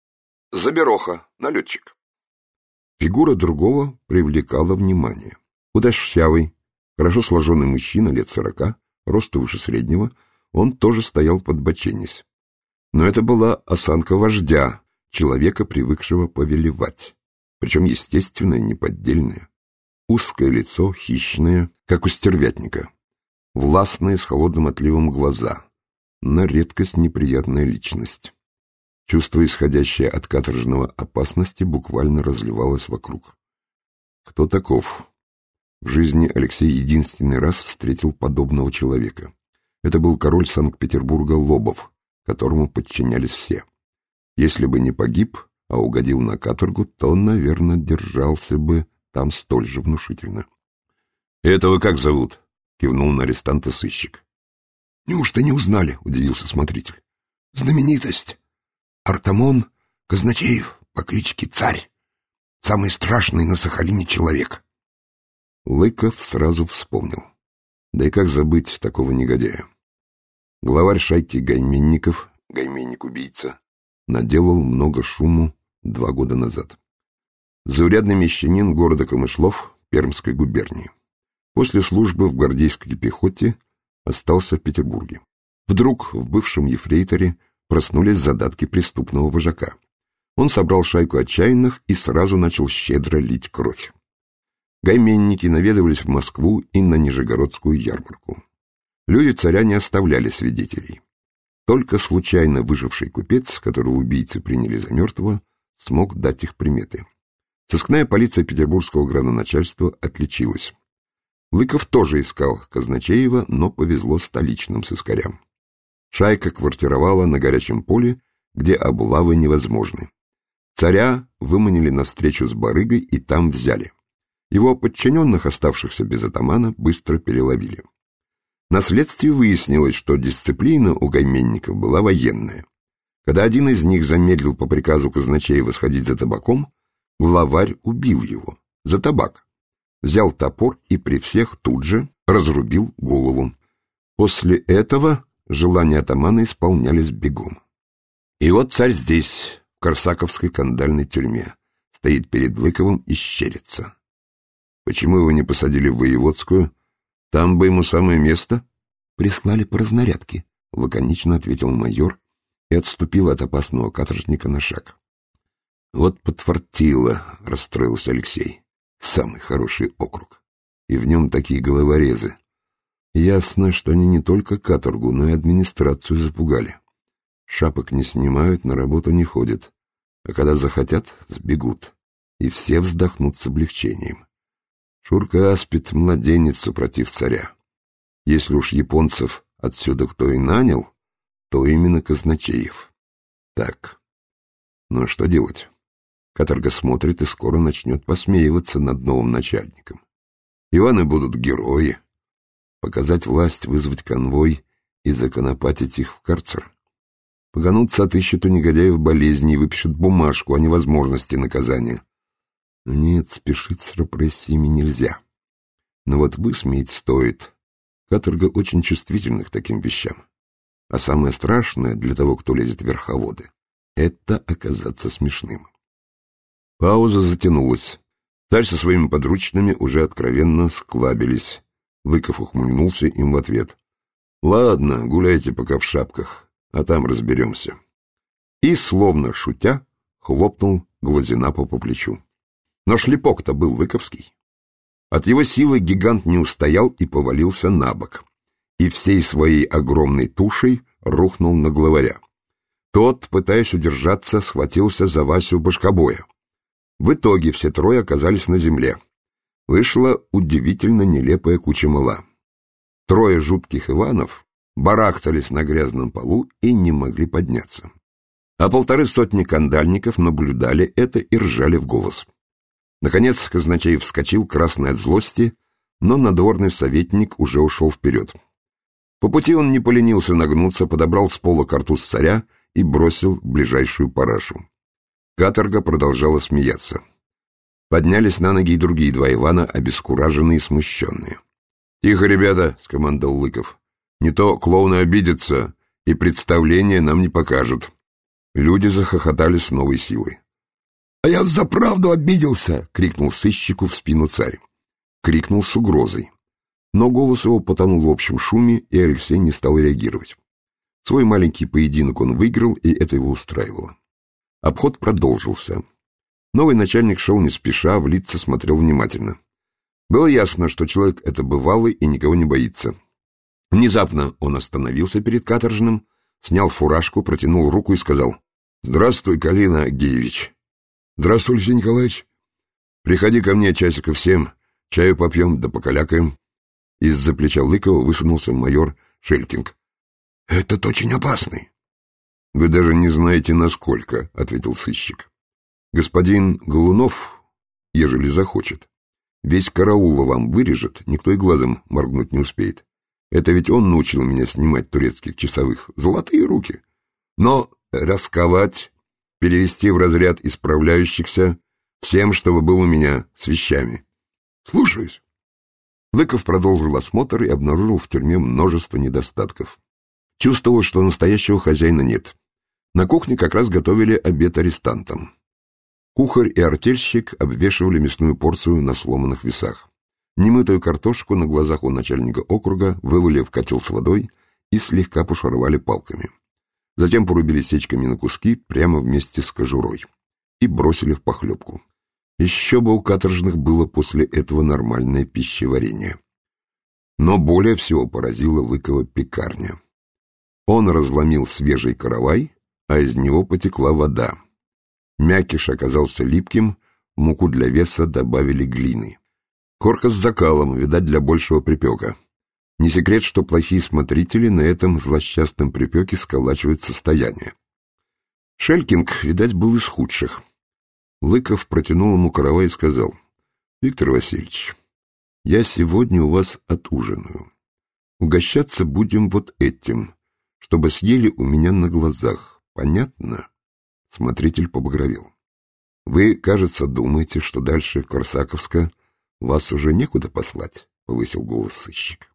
Забероха — налетчик. Фигура другого привлекала внимание. Худощавый, хорошо сложенный мужчина лет 40, росту выше среднего, он тоже стоял подбоченясь. Но это была осанка вождя, человека, привыкшего повелевать. Причем естественное, неподдельное. Узкое лицо, хищное, как у стервятника. Властные, с холодным отливом глаза. На редкость неприятная личность. Чувство, исходящее от каторжного опасности, буквально разливалось вокруг. Кто таков? В жизни Алексей единственный раз встретил подобного человека. Это был король Санкт-Петербурга Лобов, которому подчинялись все. Если бы не погиб, а угодил на каторгу, то, наверное, держался бы там столь же внушительно. — Этого как зовут? — кивнул на арестанта сыщик. — Неужто не узнали? — удивился смотритель. — Знаменитость. Артамон Казначеев по кличке Царь. Самый страшный на Сахалине человек. Лыков сразу вспомнил. Да и как забыть такого негодяя? Главарь шайки гайменников, гайменник-убийца, наделал много шуму 2 года назад. Заурядный мещанин города Камышлов Пермской губернии. После службы в гвардейской пехоте остался в Петербурге. Вдруг в бывшем ефрейторе проснулись задатки преступного вожака. Он собрал шайку отчаянных и сразу начал щедро лить кровь. Гайменники наведывались в Москву и на Нижегородскую ярмарку. Люди царя не оставляли свидетелей. Только случайно выживший купец, которого убийцы приняли за мертвого, смог дать их приметы. Сыскная полиция петербургского градоначальства отличилась. Лыков тоже искал Казначеева, но повезло столичным сыскарям. Шайка квартировала на горячем поле, где облавы невозможны. Царя выманили навстречу с барыгой и там взяли. Его подчиненных, оставшихся без атамана, быстро переловили. На следствии выяснилось, что дисциплина у гайменников была военная. Когда один из них замедлил по приказу Казначеева сходить за табаком, главарь убил его за табак. Взял топор и при всех тут же разрубил голову. После этого желания атамана исполнялись бегом. И вот царь здесь, в Корсаковской кандальной тюрьме, стоит перед Лыковым и щерится. Почему его не посадили в Воеводскую? Там бы ему самое место. Прислали по разнарядке, лаконично ответил майор и отступил от опасного каторжника на шаг. Вот подфартило, расстроился Алексей. Самый хороший округ. И в нем такие головорезы. Ясно, что они не только каторгу, но и администрацию запугали. Шапок не снимают, на работу не ходят. А когда захотят, сбегут. И все вздохнут с облегчением. Шурка аспид младенец супротив царя. Если уж японцев отсюда кто и нанял, то именно Казначеев. Так, ну что делать? Каторга смотрит и скоро начнет посмеиваться над новым начальником. Иваны будут герои. Показать власть, вызвать конвой и законопатить их в карцер. Погонутся, отыщут у негодяев болезни и выпишут бумажку о невозможности наказания. Нет, спешить с репрессиями нельзя. Но вот высмеять стоит. Каторга очень чувствительна к таким вещам. А самое страшное для того, кто лезет в верховоды, это оказаться смешным. Пауза затянулась. Царь со своими подручными уже откровенно склабились. Лыков ухмыльнулся им в ответ. «Ладно, гуляйте пока в шапках, а там разберемся». И, словно шутя, хлопнул Глазенапа по плечу. Но шлепок-то был лыковский. От его силы гигант не устоял и повалился на бок. И всей своей огромной тушей рухнул на главаря. Тот, пытаясь удержаться, схватился за Васю Башкобоя. В итоге все трое оказались на земле. Вышла удивительно нелепая куча мыла. Трое жутких Иванов барахтались на грязном полу и не могли подняться. А 150 кандальников наблюдали это и ржали в голос. Наконец Казначеев вскочил, красный от злости, но надворный советник уже ушел вперед. По пути он не поленился нагнуться, подобрал с пола картуз царя и бросил в ближайшую парашу. Каторга продолжала смеяться. Поднялись на ноги и другие два Ивана, обескураженные и смущенные. — Тихо, ребята! — скомандовал Лыков. — Не то клоуны обидятся, и представление нам не покажут. Люди захохотали с новой силой. — А я взаправду обиделся! — крикнул сыщику в спину царь. Крикнул с угрозой. Но голос его потонул в общем шуме, и Алексей не стал реагировать. Свой маленький поединок он выиграл, и это его устраивало. Обход продолжился. Новый начальник шел не спеша, в лица смотрел внимательно. Было ясно, что человек это бывалый и никого не боится. Внезапно он остановился перед каторжным, снял фуражку, протянул руку и сказал: «Здравствуй, Калина Агеевич». «Здравствуй, Алексей Николаевич». «Приходи ко мне часиков 7, чаю попьем да покалякаем». Из-за плеча Лыкова высунулся майор Шелькинг. «Этот очень опасный». «Вы даже не знаете, насколько», — ответил сыщик. «Господин Голунов, ежели захочет, весь караул вам вырежет, никто и глазом моргнуть не успеет. Это ведь он научил меня снимать турецких часовых. Золотые руки. Но расковать, перевести в разряд исправляющихся, всем, чтобы был у меня, с вещами». «Слушаюсь». Лыков продолжил осмотр и обнаружил в тюрьме множество недостатков. Чувствовал, что настоящего хозяина нет. На кухне как раз готовили обед арестантам. Кухарь и артельщик обвешивали мясную порцию на сломанных весах. Немытую картошку на глазах у начальника округа вывалили в котел с водой и слегка пошаровали палками. Затем порубили сечками на куски прямо вместе с кожурой и бросили в похлебку. Еще бы у каторжных было после этого нормальное пищеварение. Но более всего поразила Лыкова пекарня. Он разломил свежий каравай, а из него потекла вода. Мякиш оказался липким, в муку для веса добавили глины. Корка с закалом, видать, для большего припека. Не секрет, что плохие смотрители на этом злосчастном припеке сколачивают состояние. Шелькинг, видать, был из худших. Лыков протянул ему каравай и сказал: «Виктор Васильевич, я сегодня у вас отужинаю. Угощаться будем вот этим, чтобы съели у меня на глазах. Понятно?» Смотритель побагровел. «Вы, кажется, думаете, что дальше Корсаковска вас уже некуда послать?» — повысил голос сыщик.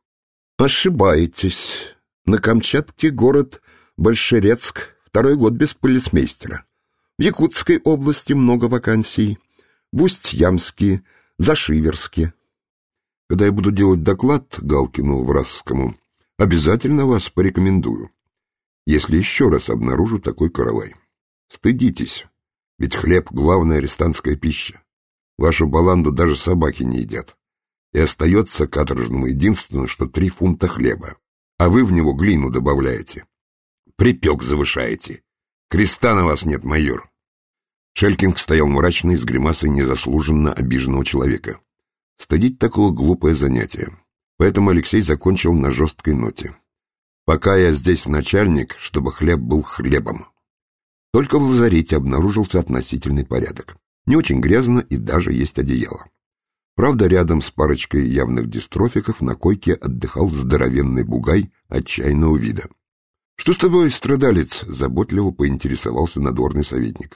«Ошибаетесь. На Камчатке город Большерецк, 2-й год без полицмейстера. В Якутской области много вакансий, в Усть-Ямске, Зашиверске. Когда я буду делать доклад Галкину Вразскому, обязательно вас порекомендую, если еще раз обнаружу такой каравай. Стыдитесь, ведь хлеб — главная арестантская пища. Вашу баланду даже собаки не едят. И остается каторжному единственное, что 3 фунта хлеба, а вы в него глину добавляете. Припек завышаете. Креста на вас нет, майор». Шелькинг стоял мрачный, с гримасой незаслуженно обиженного человека. Стыдить такого — глупое занятие. Поэтому Алексей закончил на жесткой ноте. «Пока я здесь начальник, чтобы хлеб был хлебом». Только в лазарете обнаружился относительный порядок. Не очень грязно и даже есть одеяло. Правда, рядом с парочкой явных дистрофиков на койке отдыхал здоровенный бугай отчаянного вида. «Что с тобой, страдалец?» — заботливо поинтересовался надворный советник.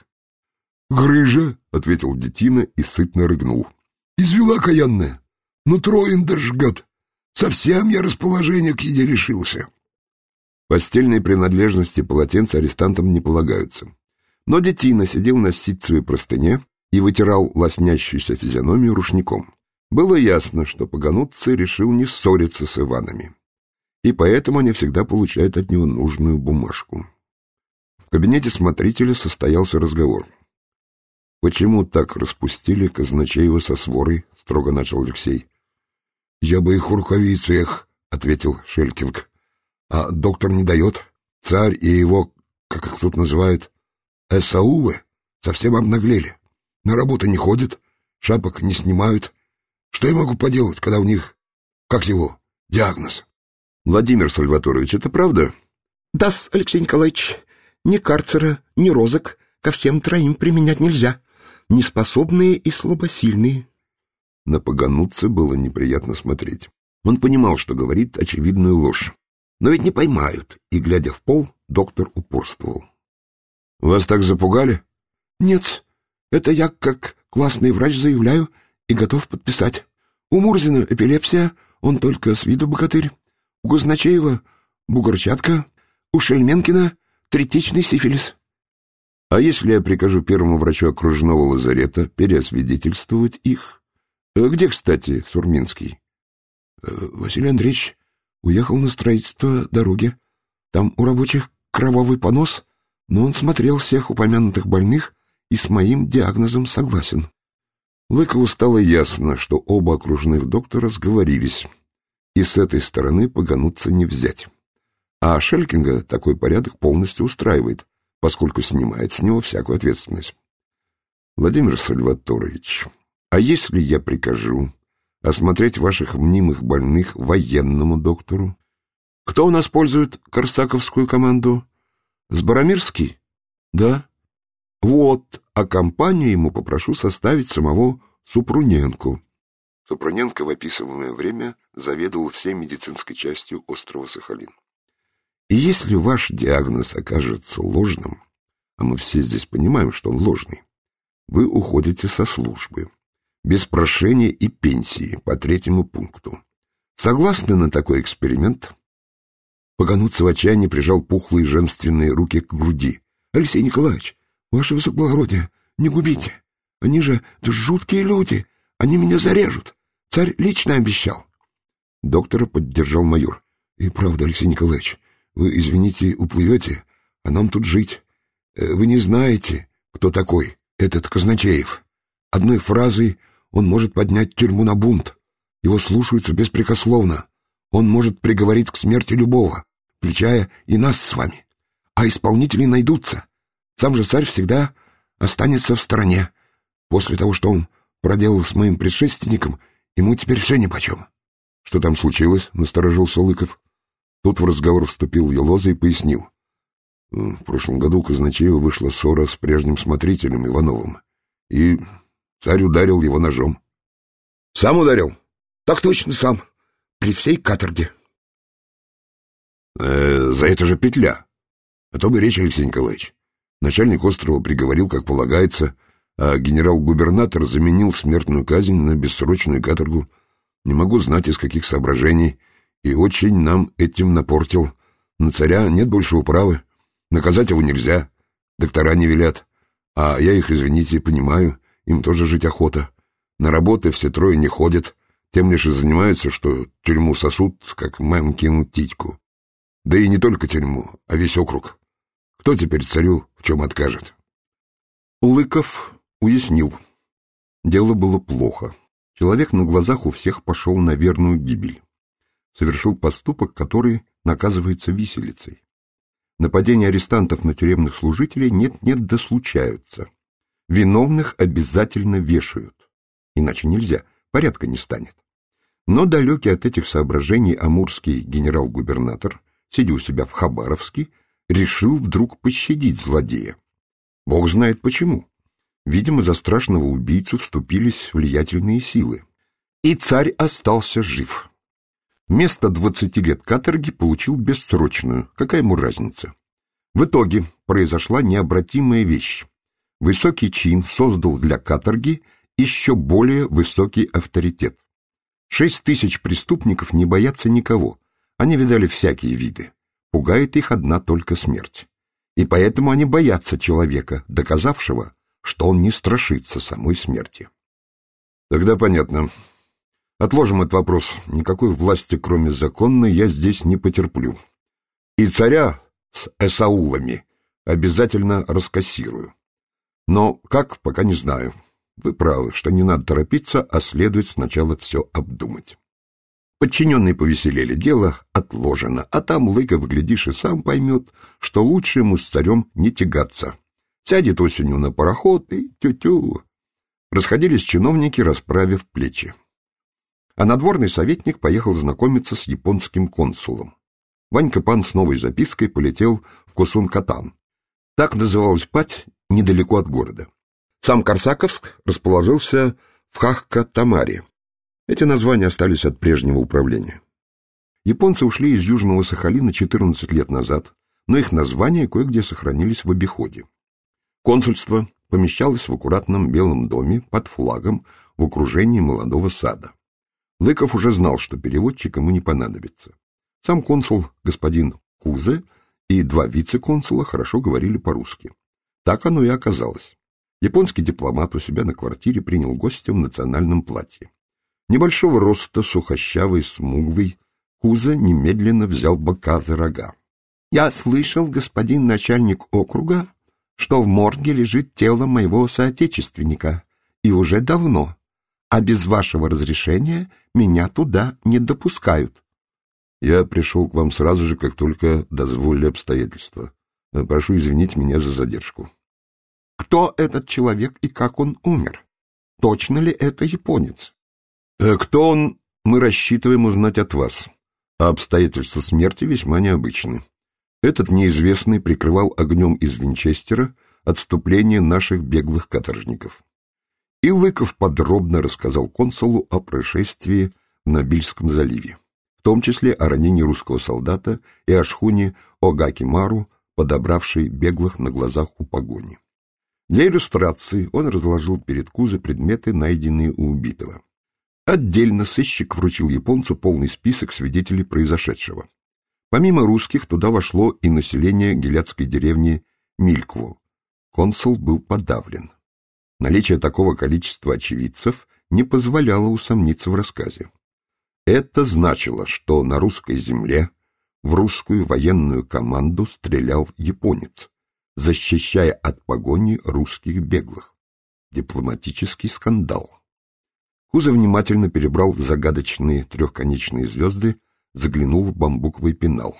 «Грыжа», — ответил детина и сытно рыгнул. «Извела каянная. Нутро инда жгет. Совсем я расположения к еде лишился». Постельные принадлежности полотенца арестантам не полагаются. Но детина сидел на ситцевой простыне и вытирал лоснящуюся физиономию рушником. Было ясно, что Пагануцци решил не ссориться с Иванами, и поэтому они всегда получают от него нужную бумажку. В кабинете смотрителя состоялся разговор. «Почему так распустили Казначеева со сворой?» — строго начал Алексей. «Я бы их в рукавицах», — ответил Шелькинг. «А доктор не дает. Царь и его, как их тут называют, эсаулы, совсем обнаглели. На работу не ходят, шапок не снимают. Что я могу поделать, когда у них, как его, диагноз?» «Владимир Сальваторович, это правда?» «Да-с, Алексей Николаевич, ни карцера, ни розок ко всем 3 применять нельзя. Неспособные и слабосильные». На Пагануцци было неприятно смотреть. Он понимал, что говорит очевидную ложь. Но ведь не поймают, и, глядя в пол, доктор упорствовал. «Вас так запугали?» «Нет, это я, как классный врач, заявляю и готов подписать. У Мурзина эпилепсия, он только с виду богатырь. У Казначеева бугорчатка, у Шельменкина третичный сифилис». «А если я прикажу первому врачу окружного лазарета переосвидетельствовать их? Где, кстати, Сурминский?» «Василий Андреевич уехал на строительство дороги. Там у рабочих кровавый понос, но он смотрел всех упомянутых больных и с моим диагнозом согласен». Лыкову стало ясно, что оба окружных доктора сговорились, и с этой стороны Пагануцци не взять. А Шелькинга такой порядок полностью устраивает, поскольку снимает с него всякую ответственность. «Владимир Сальваторович, а если я прикажу осмотреть ваших мнимых больных военному доктору? Кто у нас пользует корсаковскую команду? Сборомирский?» «Да». «Вот, а компанию ему попрошу составить самого Супруненко». Супруненко в описываемое время заведовал всей медицинской частью острова Сахалин. «И если ваш диагноз окажется ложным, а мы все здесь понимаем, что он ложный, вы уходите со службы, без прошения и пенсии по 3-му пункту. Согласны на такой эксперимент?» Пагануцци в отчаянии прижал пухлые женственные руки к груди. «Алексей Николаевич, ваше высокоблагородие, не губите. Они же жуткие люди, они меня зарежут. Царь лично обещал». Доктора поддержал майор. «И правда, Алексей Николаевич, вы, извините, уплывете, а нам тут жить. Вы не знаете, кто такой этот Казначеев. Одной фразой он может поднять тюрьму на бунт. Его слушаются беспрекословно. Он может приговорить к смерти любого, включая и нас с вами. А исполнители найдутся. Сам же царь всегда останется в стороне. После того, что он проделал с моим предшественником, Ему теперь все нипочем. Что там случилось? — насторожился Лыков. Тут в разговор вступил Елоза и пояснил. В прошлом году у Казначеева вышла ссора с прежним смотрителем Ивановым, и царь ударил его ножом. — Сам ударил? — Так точно, сам. При всей каторге. За это же петля. О том и речь, Алексей Николаевич. Начальник острова приговорил, как полагается, а генерал-губернатор заменил смертную казнь на бессрочную каторгу. Не могу знать, из каких соображений, и очень нам этим напортил. На царя нет больше управы. Наказать его нельзя, доктора не велят. А я их, извините, понимаю, им тоже жить охота. На работы все трое не ходят, тем лишь и занимаются, что тюрьму сосут, как мамкину титьку. Да и не только тюрьму, а весь округ. Кто теперь царю в чем откажет? Лыков уяснил. Дело было плохо. Человек на глазах у всех пошел на верную гибель. Совершил поступок, который наказывается виселицей. Нападения арестантов на тюремных служителей нет-нет да случаются. Виновных обязательно вешают. Иначе нельзя, порядка не станет. Но далекий от этих соображений амурский генерал-губернатор, сидя у себя в Хабаровске, решил вдруг пощадить злодея. Бог знает почему. Видимо, за страшного убийцу вступились влиятельные силы. И царь остался жив. Вместо 20 лет каторги получил бессрочную. Какая ему разница? В итоге произошла необратимая вещь. Высокий чин создал для каторги еще более высокий авторитет. 6000 преступников не боятся никого. Они видали всякие виды. Пугает их одна только смерть. И поэтому они боятся человека, доказавшего, что он не страшится самой смерти. Тогда понятно. Отложим этот вопрос. Никакой власти, кроме законной, я здесь не потерплю. И царя с эсаулами обязательно раскассирую. Но как, пока не знаю. Вы правы, что не надо торопиться, а следует сначала все обдумать. Подчиненные повеселели, дело отложено, а там Лыков, глядишь, и сам поймет, что лучше ему с царем не тягаться. Сядет осенью на пароход и тю-тю. Расходились чиновники, расправив плечи. А надворный советник поехал знакомиться с японским консулом. Ванька Пан с новой запиской полетел в Косун-Катан. Так называлась падь недалеко от города. Сам Корсаковск расположился в Хахка-Тамаре. Эти названия остались от прежнего управления. Японцы ушли из Южного Сахалина 14 лет назад, но их названия кое-где сохранились в обиходе. Консульство помещалось в аккуратном белом доме под флагом в окружении молодого сада. Лыков уже знал, что переводчик ему не понадобится. Сам консул, господин Кузе, и 2 вице-консула хорошо говорили по-русски. Так оно и оказалось. Японский дипломат у себя на квартире принял гостя в национальном платье. Небольшого роста, сухощавый, смуглый, Кузе немедленно взял бока за рога. — Я слышал, господин начальник округа, что в морге лежит тело моего соотечественника, и уже давно, а без вашего разрешения меня туда не допускают. — Я пришел к вам сразу же, как только дозволили обстоятельства. Прошу извинить меня за задержку. — Кто этот человек и как он умер? Точно ли это японец? — Кто он, мы рассчитываем узнать от вас, а обстоятельства смерти весьма необычны. Этот неизвестный прикрывал огнем из Винчестера отступление наших беглых каторжников. И Лыков подробно рассказал консулу о происшествии в Нобильском заливе, в том числе о ранении русского солдата и о шхуне Огакимару, подобравшей беглых на глазах у погони. Для иллюстрации он разложил перед Кузе предметы, найденные у убитого. Отдельно сыщик вручил японцу полный список свидетелей произошедшего. Помимо русских, туда вошло и население гиляцкой деревни Милькву. Консул был подавлен. Наличие такого количества очевидцев не позволяло усомниться в рассказе. Это значило, что на русской земле в русскую военную команду стрелял японец, защищая от погони русских беглых. Дипломатический скандал. Кузя внимательно перебрал загадочные трехконечные звезды, заглянул в бамбуковый пенал.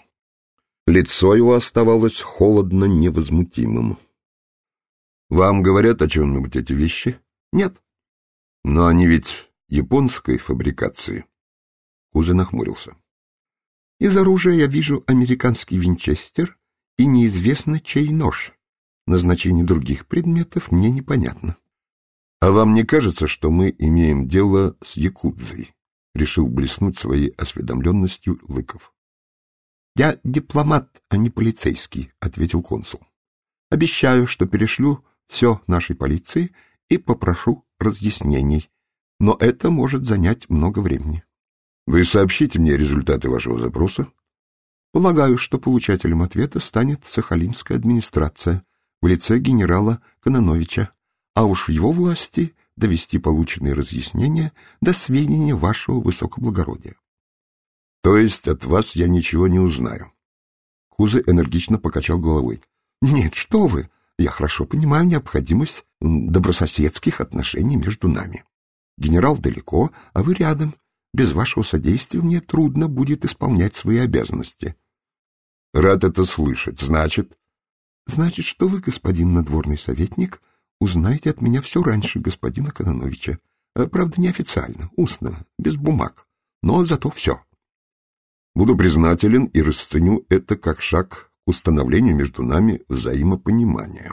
Лицо его оставалось холодно невозмутимым. — Вам говорят о чем-нибудь эти вещи? — Нет. — Но они ведь японской фабрикации. Кузя нахмурился. Из оружия я вижу американский винчестер и неизвестно чей нож. Назначение других предметов мне непонятно. А вам не кажется, что мы имеем дело с якудзой? Решил блеснуть своей осведомленностью Лыков. Я дипломат, а не полицейский, ответил консул. Обещаю, что перешлю все нашей полиции и попрошу разъяснений, но это может занять много времени. Вы сообщите мне результаты вашего запроса? Полагаю, что получателем ответа станет Сахалинская администрация в лице генерала Кононовича, а уж в его власти довести полученные разъяснения до сведения вашего высокоблагородия. То есть от вас я ничего не узнаю? Кузя энергично покачал головой. Нет, что вы, я хорошо понимаю необходимость добрососедских отношений между нами. Генерал далеко, а вы рядом. Без вашего содействия мне трудно будет исполнять свои обязанности. Рад это слышать. Значит, что вы, господин надворный советник, узнаете от меня все раньше господина Кононовича. Правда, неофициально, устно, без бумаг, но зато все. Буду признателен и расценю это как шаг к установлению между нами взаимопонимания.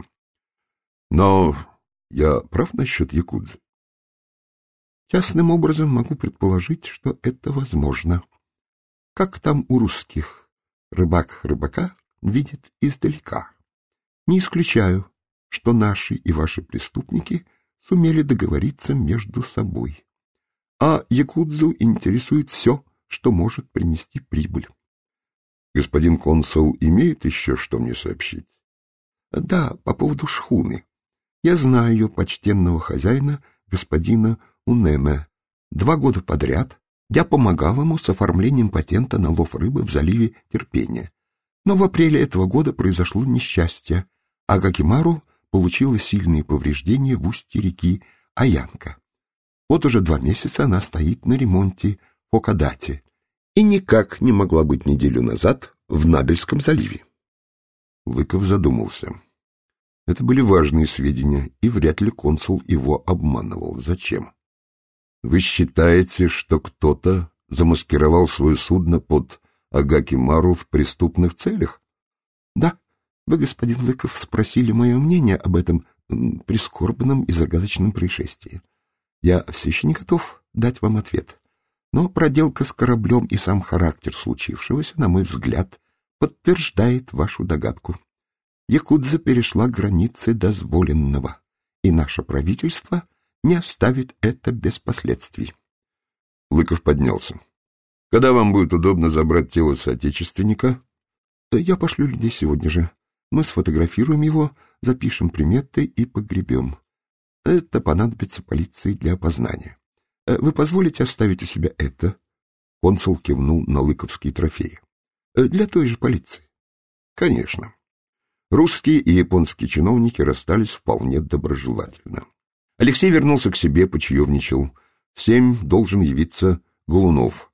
Но я прав насчет якудзы? Частным образом могу предположить, что это возможно. Как там у русских? Рыбак рыбака видит издалека. Не исключаю, что наши и ваши преступники сумели договориться между собой. А якудзу интересует все, что может принести прибыль. Господин консул имеет еще что мне сообщить? Да, по поводу шхуны. Я знаю ее почтенного хозяина, господина Унеме. 2 года подряд я помогал ему с оформлением патента на лов рыбы в заливе Терпения. Но в апреле этого года произошло несчастье, а Гакимару получила сильные повреждения в устье реки Аянка. Вот уже 2 месяца она стоит на ремонте в Окадате и никак не могла быть неделю назад в Набельском заливе. Лыков задумался. Это были важные сведения, и вряд ли консул его обманывал. Зачем? Вы считаете, что кто-то замаскировал свое судно под Агакимару в преступных целях? Да, вы, господин Лыков, спросили мое мнение об этом прискорбном и загадочном происшествии. Я все еще не готов дать вам ответ, но проделка с кораблем и сам характер случившегося, на мой взгляд, подтверждает вашу догадку. Якудза перешла границы дозволенного, и наше правительство не оставит это без последствий. Лыков поднялся. Когда вам будет удобно забрать тело соотечественника? Я пошлю людей сегодня же. Мы сфотографируем его, запишем приметы и погребем. Это понадобится полиции для опознания. Вы позволите оставить у себя это? Консул кивнул на лыковские трофеи. Для той же полиции. Конечно. Русские и японские чиновники расстались вполне доброжелательно. Алексей вернулся к себе, почаевничал. В 7 должен явиться Голунов,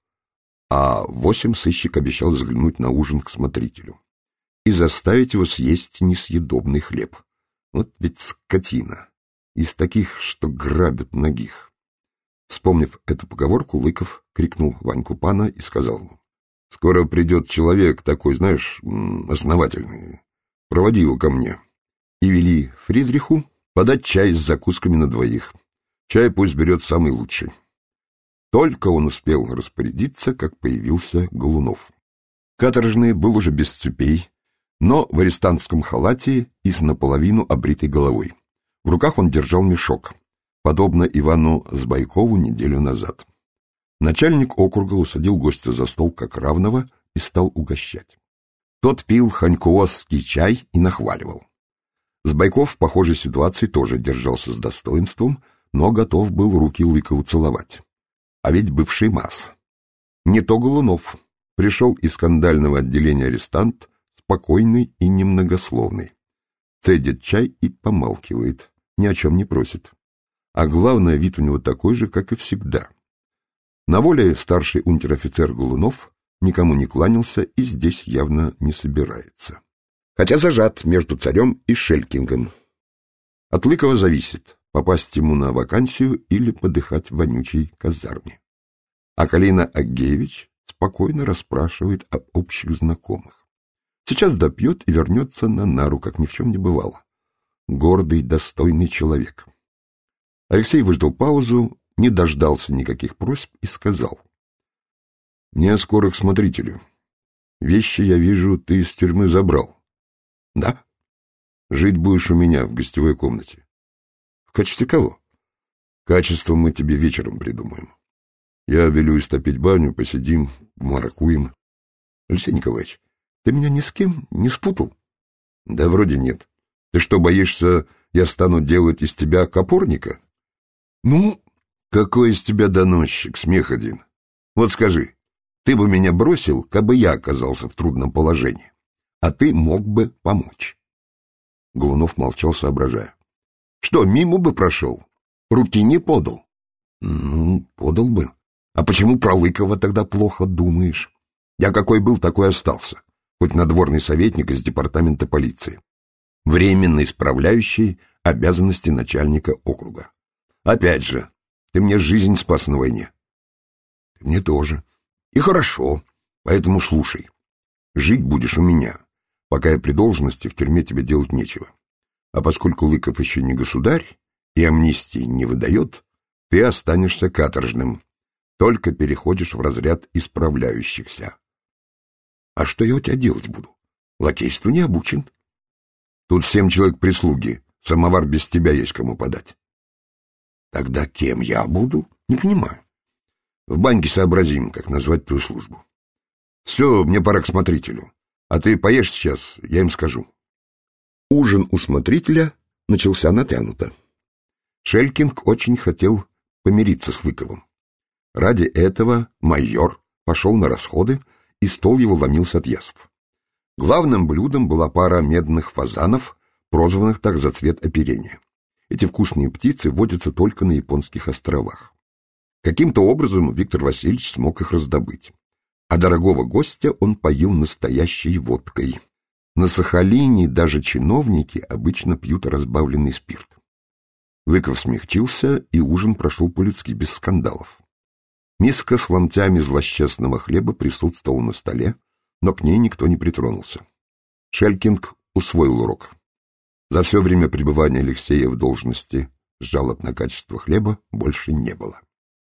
а в 8 сыщик обещал заглянуть на ужин к смотрителю и заставить его съесть несъедобный хлеб. Вот ведь скотина, из таких, что грабят нагих. Вспомнив эту поговорку, Лыков крикнул Ваньку Пана и сказал ему: «Скоро придет человек такой, знаешь, основательный. Проводи его ко мне». И вели Фридриху подать чай с закусками на 2. Чай пусть берет самый лучший. Только он успел распорядиться, как появился Голунов. Каторжный был уже без цепей, но в арестантском халате и с наполовину обритой головой. В руках он держал мешок, подобно Ивану Сбайкову неделю назад. Начальник округа усадил гостя за стол как равного и стал угощать. Тот пил ханькуозский чай и нахваливал. Сбайков в похожей ситуации тоже держался с достоинством, но готов был руки Лыкову целовать. А ведь бывший МАЗ. Не то Голунов. Пришел из скандального отделения арестант, спокойный и немногословный. Цедит чай и помалкивает, ни о чем не просит. А главное, вид у него такой же, как и всегда. На воле старший унтер-офицер Голунов никому не кланялся и здесь явно не собирается. Хотя зажат между царем и Шелькингом. От Лыкова зависит, попасть ему на вакансию или подыхать в вонючей казарме. А Калина Агеевич спокойно расспрашивает об общих знакомых. Сейчас допьет и вернется на нару, как ни в чем не бывало. Гордый, достойный человек. Алексей выждал паузу, не дождался никаких просьб и сказал: «Мне скоро к смотрителю. Вещи, я вижу, ты из тюрьмы забрал». «Да». «Жить будешь у меня в гостевой комнате». «В качестве кого?» «Качество мы тебе вечером придумаем. Я велю истопить баню, посидим, маракуем». «Алексей Николаевич, ты меня ни с кем не спутал?» «Да вроде нет. Ты что, боишься, я стану делать из тебя копорника?» «Ну, какой из тебя доносчик, смех один. Вот скажи, ты бы меня бросил, кабы я оказался в трудном положении, а ты мог бы помочь?» Голунов молчал, соображая. «Что, мимо бы прошел? Руки не подал?» «Ну, подал бы. А почему про Лыкова тогда плохо думаешь? Я какой был, такой остался, хоть надворный советник из департамента полиции, временно исправляющий обязанности начальника округа. Опять же, ты мне жизнь спас на войне». «Ты мне тоже. И хорошо. Поэтому слушай. Жить будешь у меня. Пока я при должности, в тюрьме тебе делать нечего. А поскольку Лыков еще не государь и амнистии не выдает, ты останешься каторжным. Только переходишь в разряд исправляющихся». «А что я у тебя делать буду? Лакейству не обучен». «Тут 7 человек прислуги. Самовар без тебя есть кому подать». «Тогда кем я буду? Не понимаю». «В баньке сообразим, как назвать твою службу. Все, мне пора к смотрителю. А ты поешь сейчас, я им скажу». Ужин у смотрителя начался натянуто. Шелькинг очень хотел помириться с Лыковым. Ради этого майор пошел на расходы, и стол его ломился от яств. Главным блюдом была пара медных фазанов, прозванных так за цвет оперения. Эти вкусные птицы водятся только на японских островах. Каким-то образом Виктор Васильевич смог их раздобыть. А дорогого гостя он поил настоящей водкой. На Сахалине даже чиновники обычно пьют разбавленный спирт. Лыков смягчился, и ужин прошел по-людски, без скандалов. Миска с ломтями злосчастного хлеба присутствовала на столе, но к ней никто не притронулся. Шелькинг усвоил урок. За все время пребывания Алексея в должности жалоб на качество хлеба больше не было.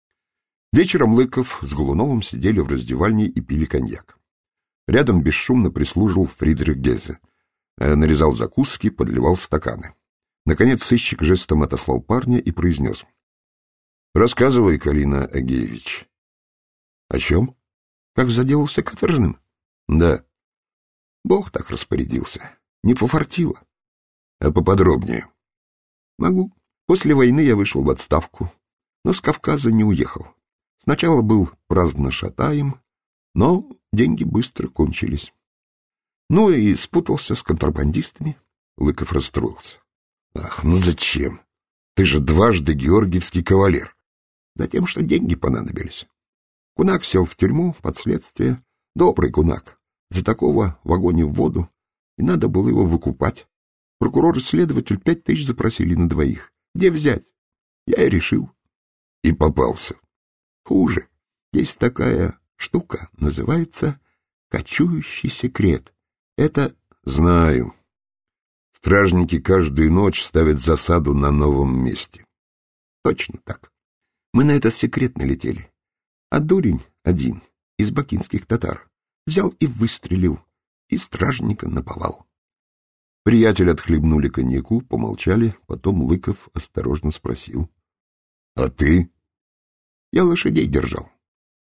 Вечером Лыков с Голуновым сидели в раздевальне и пили коньяк. Рядом бесшумно прислужил Фридрих Гезе. Нарезал закуски, подливал в стаканы. Наконец сыщик жестом отослал парня и произнес: «Рассказывай, Калина Агеевич». «О чем? Как заделался каторжным?» «Да». «Бог так распорядился. Не пофартило». «А поподробнее?» «Могу. После войны я вышел в отставку, но с Кавказа не уехал. Сначала был праздно шатаем, но деньги быстро кончились. Ну и спутался с контрабандистами». Лыков расстроился. «Ах, ну зачем? Ты же дважды георгиевский кавалер». «Затем, что деньги понадобились. Кунак сел в тюрьму под следствие. Добрый кунак. За такого в огонь и в воду. И надо было его выкупать. Прокурор и следователь 5000 запросили на двоих. Где взять? Я и решил». «И попался». «Хуже. Есть такая штука, называется кочующий секрет. Это...» «Знаю. Стражники каждую ночь ставят засаду на новом месте». «Точно так. Мы на этот секрет налетели. А дурень один из бакинских татар взял и выстрелил, и стражника наповал». Приятели отхлебнули коньяку, помолчали, потом Лыков осторожно спросил: «А ты?» «Я лошадей держал».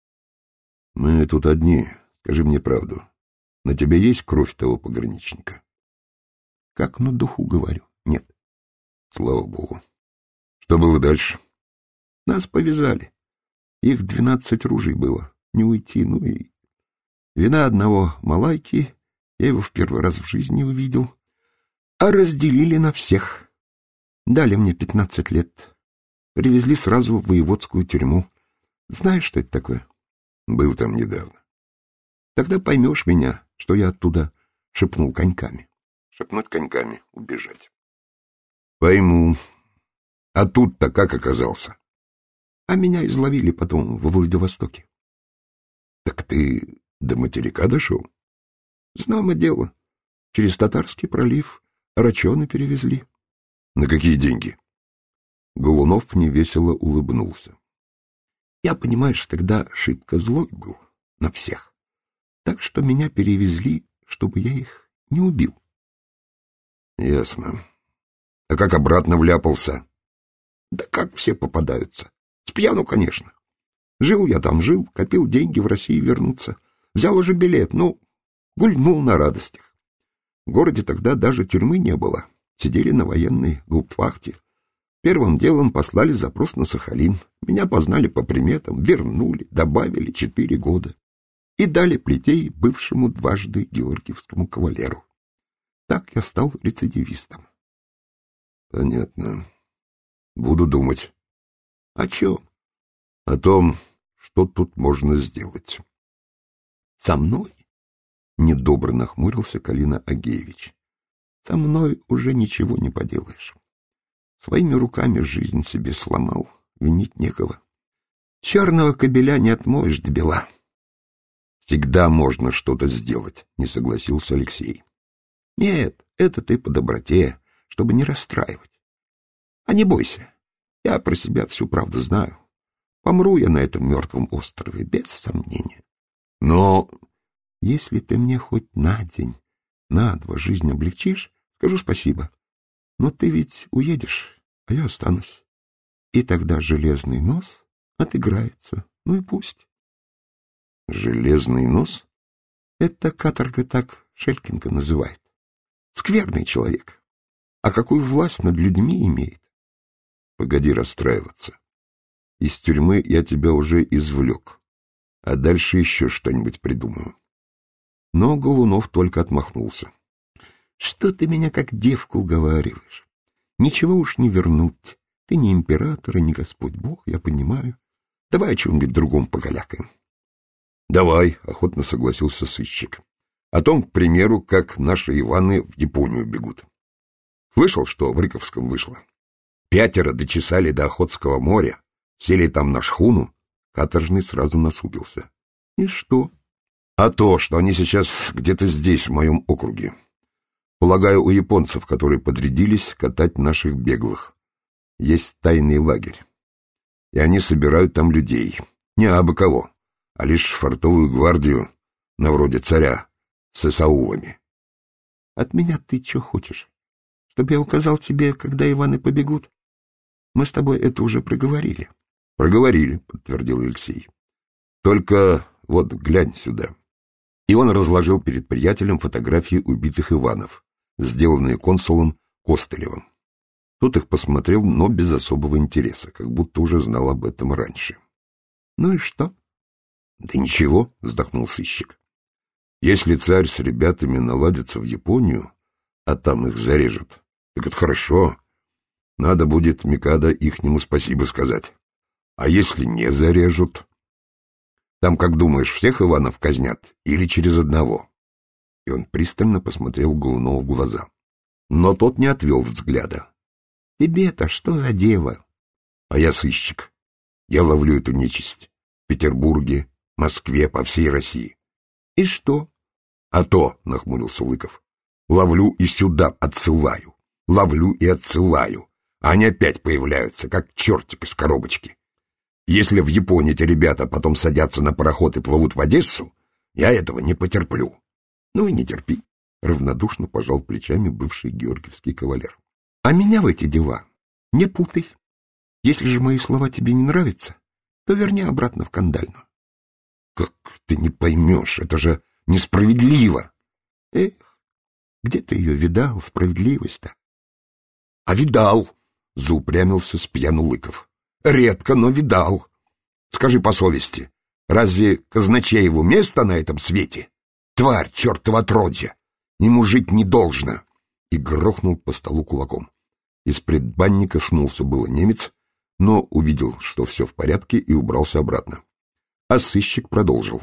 «Мы тут одни. Скажи мне правду. На тебе есть кровь того пограничника?» «Как на духу говорю. Нет». «Слава богу. Что было дальше?» «Нас повязали. Их 12 ружей было. Не уйти, ну и... Вина одного малайки, я его в первый раз в жизни увидел, а разделили на всех. Дали мне 15 лет. Привезли сразу в воеводскую тюрьму. Знаешь, что это такое?» «Был там недавно». «Тогда поймешь меня, что я оттуда шепнул коньками». «Шепнуть коньками, убежать». «Пойму. А тут-то как оказался? А меня изловили потом во Владивостоке. Так ты до материка дошел? Знамо дело. Через Татарский пролив рачоны перевезли. На какие деньги? Голунов невесело улыбнулся. Я, понимаешь, тогда шибко злой был на всех. Так что меня перевезли, чтобы я их не убил. Ясно. А как обратно вляпался? Да как все попадаются. Спьяну, конечно. Жил я там, копил деньги в Россию вернуться. Взял уже билет, гульнул на радостях. В городе тогда даже тюрьмы не было. Сидели на военной гауптвахте. Первым делом послали запрос на Сахалин. Меня познали по приметам, вернули, добавили 4 года. И дали плетей бывшему дважды георгиевскому кавалеру. Так я стал рецидивистом. Понятно. Буду думать. О чем? О том, что тут можно сделать. Со мной? Недобро нахмурился Калина Агеевич. Со мной уже ничего не поделаешь. Своими руками жизнь себе сломал, винить некого. Черного кобеля не отмоешь до бела. Всегда можно что-то сделать, не согласился Алексей. Нет, это ты по доброте, чтобы не расстраивать. А не бойся, я про себя всю правду знаю. Помру я на этом мертвом острове, без сомнения. Но если ты мне хоть на день, на 2 жизнь облегчишь, скажу спасибо. Но ты ведь уедешь, а я останусь. И тогда железный нос отыграется. Ну и пусть. Железный нос? Это каторга так Шелькинга называет. Скверный человек. А какую власть над людьми имеет? Погоди расстраиваться. Из тюрьмы я тебя уже извлек. А дальше еще что-нибудь придумаю. Но Голунов только отмахнулся. Что ты меня как девку уговариваешь? Ничего уж не вернуть. Ты не император и не Господь Бог, я понимаю. Давай о чем-нибудь другом покалякаем. Давай, охотно согласился сыщик. О том, к примеру, как наши Иваны в Японию бегут. Слышал, что в Рыковском вышло? 5 дочесали до Охотского моря, сели там на шхуну, каторжный сразу насупился. И что? А то, что они сейчас где-то здесь, в моем округе. Полагаю, у японцев, которые подрядились катать наших беглых. Есть тайный лагерь. И они собирают там людей. Не абы кого, а лишь фортовую гвардию, на вроде царя, с эсаулами. От меня ты что хочешь? Чтобы я указал тебе, когда Иваны побегут? Мы с тобой это уже проговорили. Проговорили, подтвердил Алексей. Только вот глянь сюда. И он разложил перед приятелем фотографии убитых Иванов, сделанные консулом Костылевым. Тот их посмотрел, но без особого интереса, как будто уже знал об этом раньше. Ну и что? Да ничего, вздохнул сыщик. Если царь с ребятами наладится в Японию, а там их зарежут, так это хорошо. Надо будет Микадо ихнему спасибо сказать. А если не зарежут? Там, как думаешь, всех Иванов казнят или через одного? И он пристально посмотрел Голунову в глаза. Но тот не отвел взгляда. Тебе-то что за дело? А я сыщик. Я ловлю эту нечисть. В Петербурге, Москве, по всей России. И что? А то, нахмурился Лыков, ловлю и сюда отсылаю. Ловлю и отсылаю. А они опять появляются, как чертик из коробочки. Если в Японии эти ребята потом садятся на пароход и плывут в Одессу, я этого не потерплю. Ну и не терпи, равнодушно пожал плечами бывший георгиевский кавалер. А меня в эти дела не путай. Если же мои слова тебе не нравятся, то верни обратно в Кандальну. Как ты не поймешь, это же несправедливо. Эх, где ты ее видал, справедливость-то? А видал, заупрямился спьяну Лыков. Редко, но видал. Скажи по совести, разве Казначееву место на этом свете? Тварь, чертова отродье! Ему жить не должно! И грохнул по столу кулаком. Из предбанника снулся было немец, но увидел, что все в порядке, и убрался обратно. А сыщик продолжил.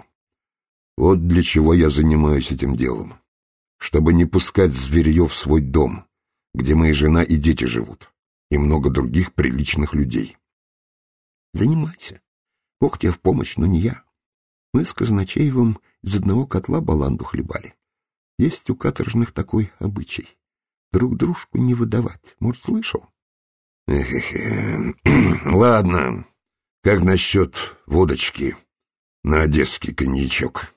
Вот для чего я занимаюсь этим делом. Чтобы не пускать зверье в свой дом, где моя жена и дети живут. и много других приличных людей. Занимайся. Бог тебе в помощь, но не я. Мы с Казначеевым из одного котла баланду хлебали. Есть у каторжных такой обычай. Друг дружку не выдавать. Может, слышал? Ладно. Как насчет водочки на одесский коньячок?